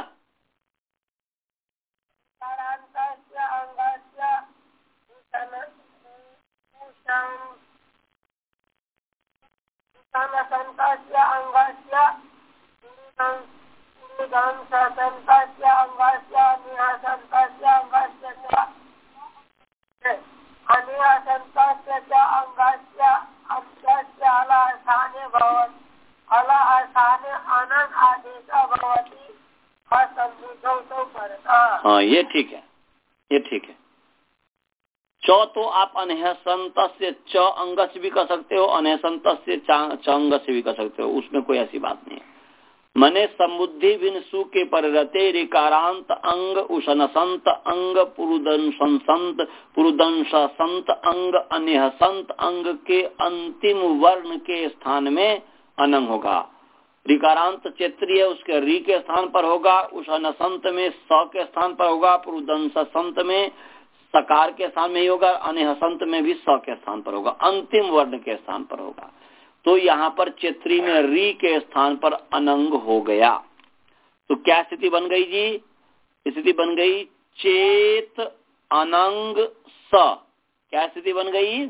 हाँ, ये ठीक है, ये ठीक है। च तो आप अनेह संतस्य च अंगस्य भी कर सकते हो, अनेह संतस्य च अंगस्य भी कर सकते हो, उसमें कोई ऐसी बात नहीं है। मने समुद्धि भिन्न सु के पररते रिकारांत अंग उषण संत अंग पुरुदन संत पुरुदंश संत अंग अनेह संत अंग के अंतिम वर्ण के स्थान में अनंग होगा। रिकारांत क्षेत्रीय उसके री के स्थान पर होगा, उषण संत में स के स्थान पर होगा, पुरुदंश संत में सकार के स्थान में ही होगा, अनेह संत में भी स के स्थान पर होगा, अंतिम वर्ण के स्थान पर होगा। तो यहाँ पर क्षेत्री में री के स्थान पर अनंग हो गया। तो क्या स्थिति बन गई जी? स्थिति बन गई चेत अनंग स। क्या स्थिति बन गई?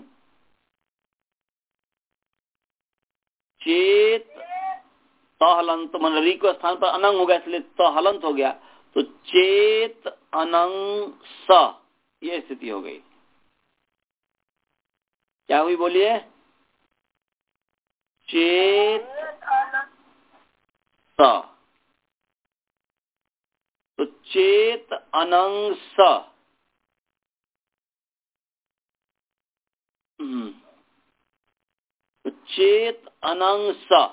चेत तहलंत, मन री के स्थान पर अनंग हो गया इसलिए तहलंत हो गया, तो चेत अनंग स, ये स्थिति हो गई। क्या हुई बोलिए? चेत स, तो चेत अनंग स, तो चेत अनंग स।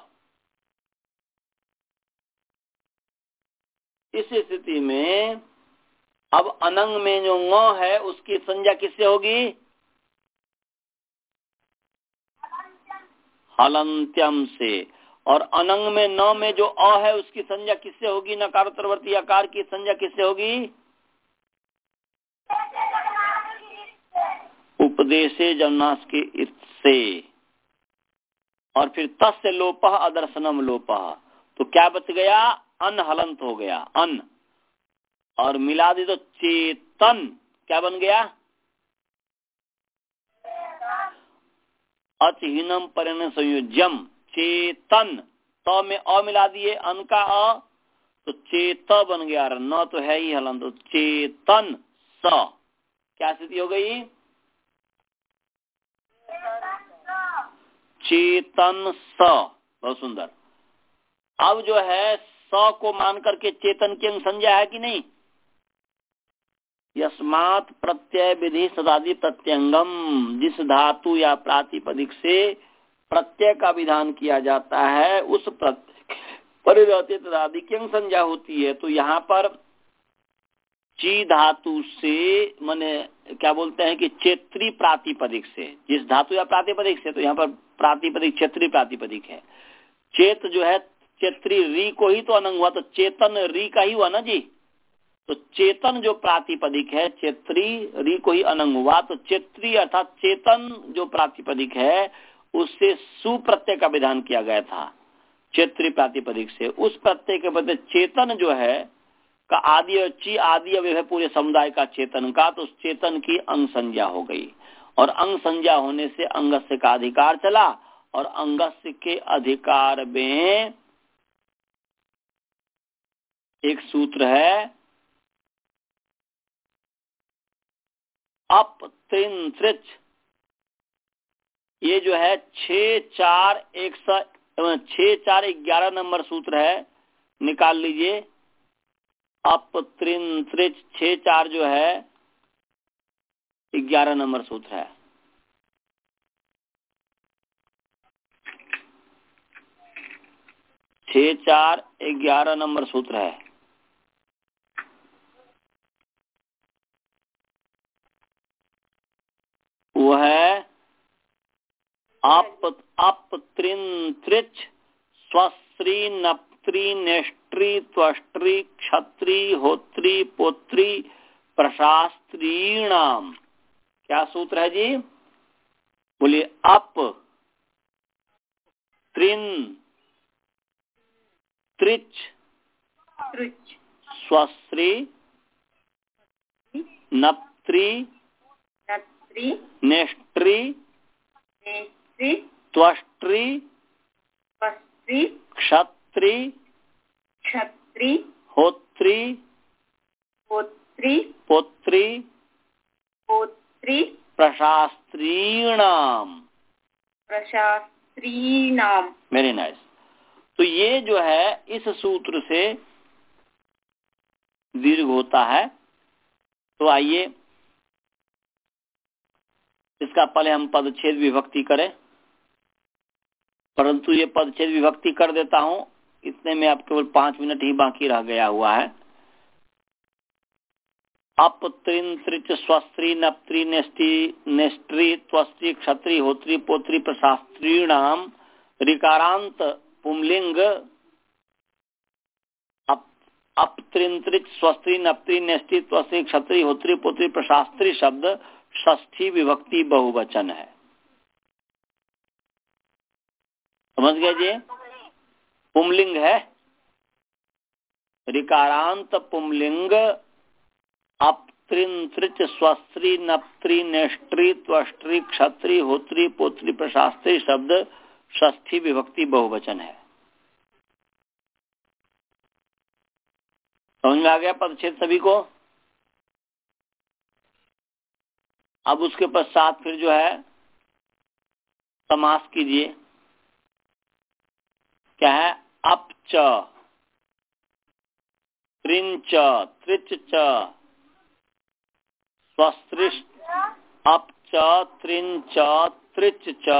इस स्थिति में अब अनंग में जो ङ है उसकी संज्ञा किससे होगी? हलंत्यम से। और अनंग में न में जो अ है उसकी संज्ञा किससे होगी? नकारोत्तरवर्ती आकार की संज्ञा किससे होगी? उपदेशे जन्नास के इत से। और फिर तस्य लोपः अदर्शनम लोपः, तो क्या बच गया? अन हलंत हो गया, अन। और मिला दी तो चेतन क्या बन गया? अचहीनम परिण संयोज्यम, चेतन त में अ मिला दिए, अन का अ, तो चेत बन गया, न तो है ही हलन, तो चेतन स। क्या स्थिति हो गई? चेतन स। बहुत सुंदर। अब जो है स को मान करके चेतन की अंग संज्ञा है कि नहीं? यस्मात् प्रत्यय विधि सदादि प्रत्यंगम, जिस धातु या प्रातिपदिक से प्रत्यय का विधान किया जाता है उस प्रत्यय परिवर्ती तदादि की अंग संज्ञा होती है। तो यहाँ पर ची धातु से माने क्या बोलते हैं कि क्षेत्रीय प्रातिपदिक से, जिस धातु या प्रातिपदिक से, तो यहाँ पर प्रातिपदिक क्षेत्रीय प्रातिपदिक है। चेत जो है क्षेत्रीय री को ही तो अनंग हुआ, तो चेतन री का ही हुआ ना जी। तो चेतन जो प्रातिपदिक है क्षेत्रीय री को ही अनंग हुआ, तो क्षेत्रीय अर्थात चेतन जो प्रातिपदिक है उससे सुप्रत्यय का विधान किया गया था क्षेत्रीय प्रातिपदिक से। उस प्रत्यय के बदले चेतन जो है का आदि और ची आदि अवयव पूरे समुदाय का चेतन का, तो उस चेतन की अंग संज्ञा हो गई, और अंग संज्ञा होने से अंगस्य का अधिकार चला, और अंगस्य के अधिकार में एक सूत्र है अप त्रिन त्रिच। ये जो है छह चार एक सौ छह चार ग्यारह नंबर सूत्र है, निकाल लीजिए। अप त्रिन त्रिच छह चार जो है ग्यारह नंबर सूत्र है। छह चार ग्यारह नंबर सूत्र है। वो है अप अप त्रिन त्रिच स्वस्त्री नप्त्री नेष्ट्री त्वष्ट्री क्षत्री होत्री पोत्री प्रशास्त्रीणाम। क्या सूत्र है जी? बोलिए। अप त्रिन त्रिच स्वस्त्री नप्त्री नेष्ट्री त्वष्ट्री क्षत्री क्षत्री होत्री पोत्री पोत्री पोत्री प्रशास्त्रीणाम। प्रशास्त्रीणाम। Very nice. तो ये जो है इस सूत्र से दीर्घ होता है। तो आइए इसका पहले हम पदच्छेद विभक्ति करें, परंतु ये पदच्छेद विभक्ति कर देता हूं, इतने में आप केवल पांच मिनट ही बाकी रह गया हुआ है। अप त्रिन त्रिच स्वस्त्री नप्त्री नेष्टि नेष्ट्री त्वस्त्री क्षत्री होत्री पोत्री प्रशास्त्रीणाम ऋकारांत पुंलिंग अप अप त्रिन त्रिच स्वस्त्री नप्त्री नेष्टि त्वस्त्री क्षत्री होत्री पोत्री प्रशास्त्री शब्द षष्ठी विभक्ति बहुवचन है। समझ गए जी? पुंलिंग है, ऋकारांत पुंलिंग अप त्रिन त्रिच स्वस्त्री नप्त्री नेष्ट्री त्वष्ट्री क्षत्री होत्री पोत्री प्रशास्त्री शब्द षष्ठी विभक्ति बहुवचन है। समझ में आ गया पदच्छेद सभी को? अब उसके पश्चात फिर जो है समास कीजिए। क्या है? अप च त्रिंच त्रिच च स्वस्त्रिश अप च त्रिंच त्रिच च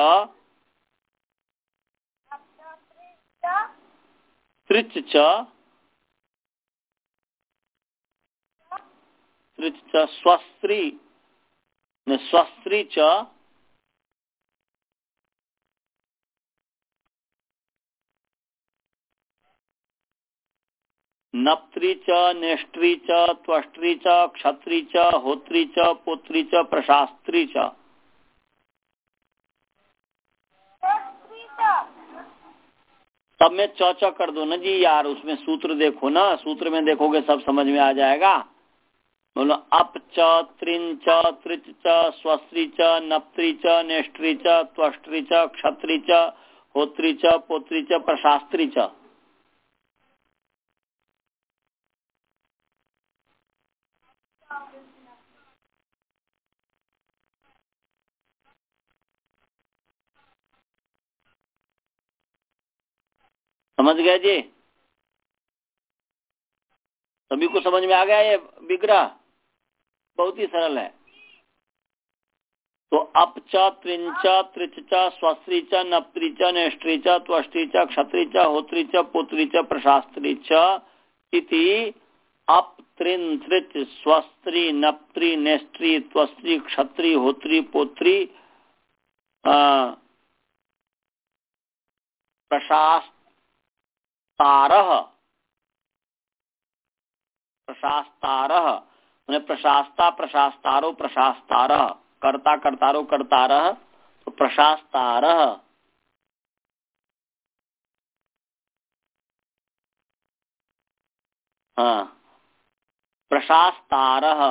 त्रिच च त्रिच च स्वस्त्री न स्वस्त्री च नप्त्री च नेष्ट्री च त्वष्ट्री च क्षत्री च होत्री च पोत्री च प्रशास्त्री च। सब में च च कर दो ना जी यार, उसमें सूत्र देखो ना, सूत्र में देखोगे सब समझ में आ जाएगा। बोलो अप च त्रिन च त्रिच च स्वस्त्री च नप्त्री च नेष्ट्री च त्वष्ट्री च क्षत्री च होत्री च पोत्री च प्रशास्त्री च। समझ गए जी? सभी को समझ में आ गया ये विग्रह? बहुत ही सरल है। तो अप च त्रिंच त्रिच च स्वस्त्री च नप्त्री च नेष्ट्री च त्वष्टी च क्षत्री च होत्री च पुत्री च प्रशास्त्री च इति अप त्रिन त्रिच स्वस्त्री नप्त्री नेष्ट्री त्वस्त्री क्षत्री होत्री पोत्री प्रशास्तारः प्रशास्तारः उन्हें प्रशास्ता प्रशास्तारो प्रशास्तारः कर्ता कर्तारो कर्तारः तो प्रशास्तारः। हाँ प्रशास्तारः।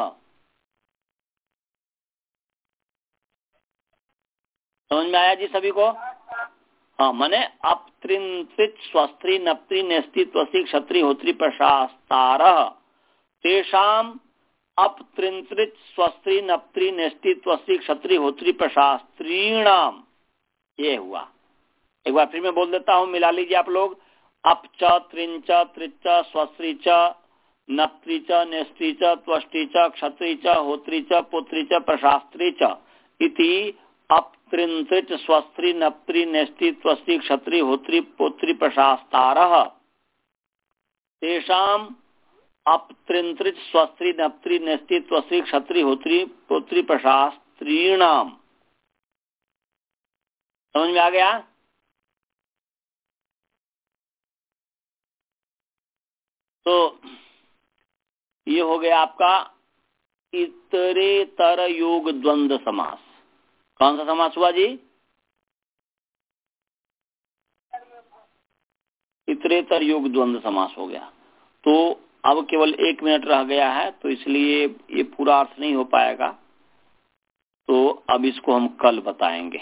समझ में आया जी सभी को? हाँ माने अप त्रिन त्रिच स्वस्त्री नप्त्री नेस्ती त्वसी क्षत्री होत्री प्रशास्तारः तेषाम अप त्रिंत्रिच स्वस्त्री नप्त्री नेस्ती त्वसी क्षत्री होत्री प्रशास्त्रीणाम। ये हुआ। एक बार फिर मैं बोल देता हूँ, मिला लीजिए आप लोग। अप च त्रिंच त्रिच स्वस्त्री च नप्त्री च नेस्त्री च त्वष्टी च क्षत्री च होत्री च पुत्री च प्रशास्त्री च इति अप त्रिंत्रिच स्वस्त्री नप्त्री नेस्ती त्वसी क्षत्री होत्री पुत्री प्रशास्तारः तेषाम अप त्रिंत्रिच स्वस्त्री नप्त्री नेस्ती त्वसी क्षत्री होत्री पुत्री प्रशास्त्रीणाम। समझ में आ गया? तो ये हो गया आपका इतरेतर योग द्वंद्व समास। कौन सा समास हुआ जी? इतरेतर योग द्वंद्व समास हो गया। तो अब केवल एक मिनट रह गया है, तो इसलिए ये पूरा अर्थ नहीं हो पाएगा, तो अब इसको हम कल बताएंगे।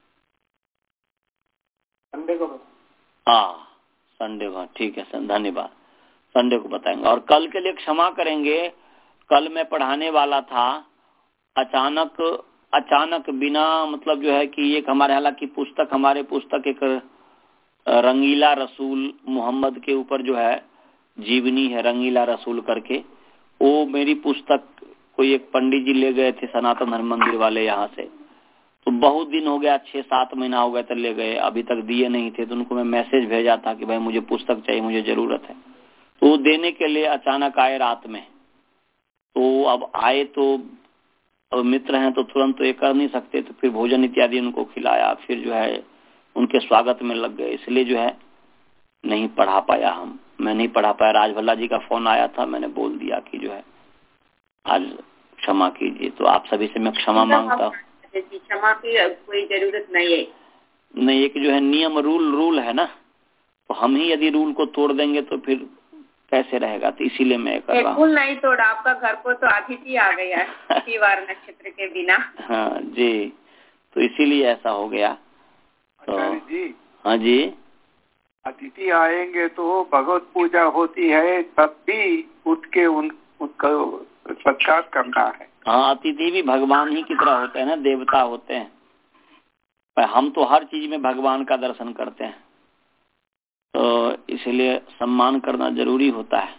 संडे को? हाँ संडे को, ठीक है सर, धन्यवाद। संडे को बताएंगे। और कल के लिए क्षमा करेंगे, कल मैं पढ़ाने वाला था, अचानक अचानक बिना मतलब जो है कि एक हमारे हालांकि पुस्तक हमारे पुस्तक एक रंगीला रसूल मोहम्मद के ऊपर जो है जीवनी है, रंगीला रसूल करके, वो मेरी पुस्तक कोई एक पंडित जी ले गए थे सनातन धर्म मंदिर वाले यहाँ से, तो बहुत दिन हो गया, छह सात महीना हो गया तो ले गए, अभी तक दिए नहीं थे। तो उनको मैं मैसेज भेजा था कि भाई मुझे पुस्तक चाहिए, मुझे जरूरत है। तो वो देने के लिए अचानक आए रात में। तो अब आए तो अब मित्र हैं तो तुरंत तो ये कर नहीं सकते, तो फिर भोजन इत्यादि उनको खिलाया, फिर जो है उनके स्वागत में लग गए, इसलिए जो है नहीं पढ़ा पाया हम मैं नहीं पढ़ा पाया। राजभल्ला जी का फोन आया था, मैंने बोल दिया कि जो है आज क्षमा कीजिए। तो आप सभी से मैं क्षमा मांगता हूँ। क्षमा की कोई जरूरत नहीं है। नहीं, एक जो है नियम रूल रूल है ना, तो हम ही यदि रूल को तोड़ देंगे तो फिर कैसे रहेगा, तो इसीलिए मैं कर रहा हूँ। नहीं तोड़ा, आपका घर को तो अतिथि आ गया है शनिवार नक्षत्र के बिना। हाँ जी, तो इसीलिए ऐसा हो गया। तो जी हाँ जी, अतिथि आएंगे तो भगवत पूजा होती है, तब भी उठ के उन उनको सत्कार करना है। हाँ, अतिथि भी भगवान ही की तरह होते हैं ना, देवता होते हैं, पर हम तो हर चीज में भगवान का दर्शन करते हैं, तो इसलिए सम्मान करना जरूरी होता है।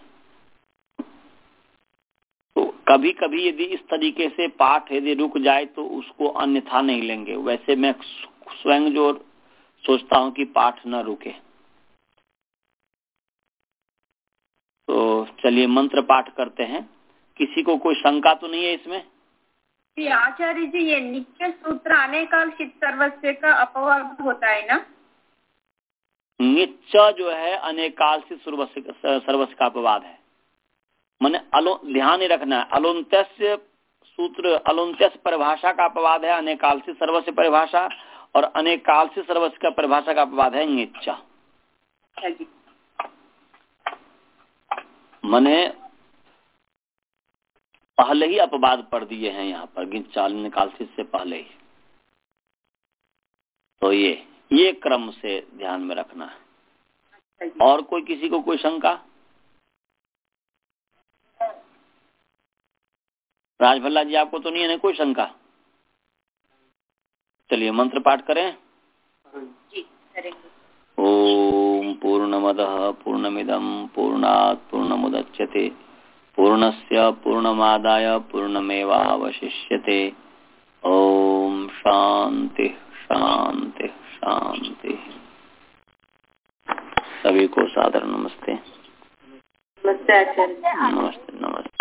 तो कभी कभी यदि इस तरीके से पाठ यदि रुक जाए तो उसको अन्यथा नहीं लेंगे। वैसे मैं स्वयं जो सोचता हूँ कि पाठ न रुके। तो चलिए मंत्र पाठ करते हैं। किसी को कोई शंका तो नहीं है इसमें? जी आचार्य जी, ये नित्य सूत्र अनेकाल चित सर्वस्व का अपवाद होता है ना? नित्य जो है अनेकाल से सर्वस्व का अपवाद है। माने अलो ध्यान ही रखना है, अलोन्त्यस्य सूत्र अलोन्त्यस्य परिभाषा का अपवाद है अनेकाल से सर्वस्व परिभाषा, और अनेकाल से सर्वस्व का परिभाषा का अपवाद है नित्य। माने पहले ही अपवाद पढ़ दिए हैं यहाँ पर, गिनचाल निकाल से पहले ही। तो ये ये क्रम से ध्यान में रखना है। और कोई किसी को कोई शंका? राजभल्ला जी आपको तो नहीं है ना कोई शंका? चलिए मंत्र पाठ करें। जी करेंगे। ओम पूर्णमदः पूर्णमिदं पूर्णात् पूर्णमुदच्यते पूर्णस्य पूर्णमादाय पूर्णमेवावशिष्यते। ओम शांति शांति शांति। सभी को सादर नमस्ते। नमस्ते आचार्य। नमस्ते नमस्ते।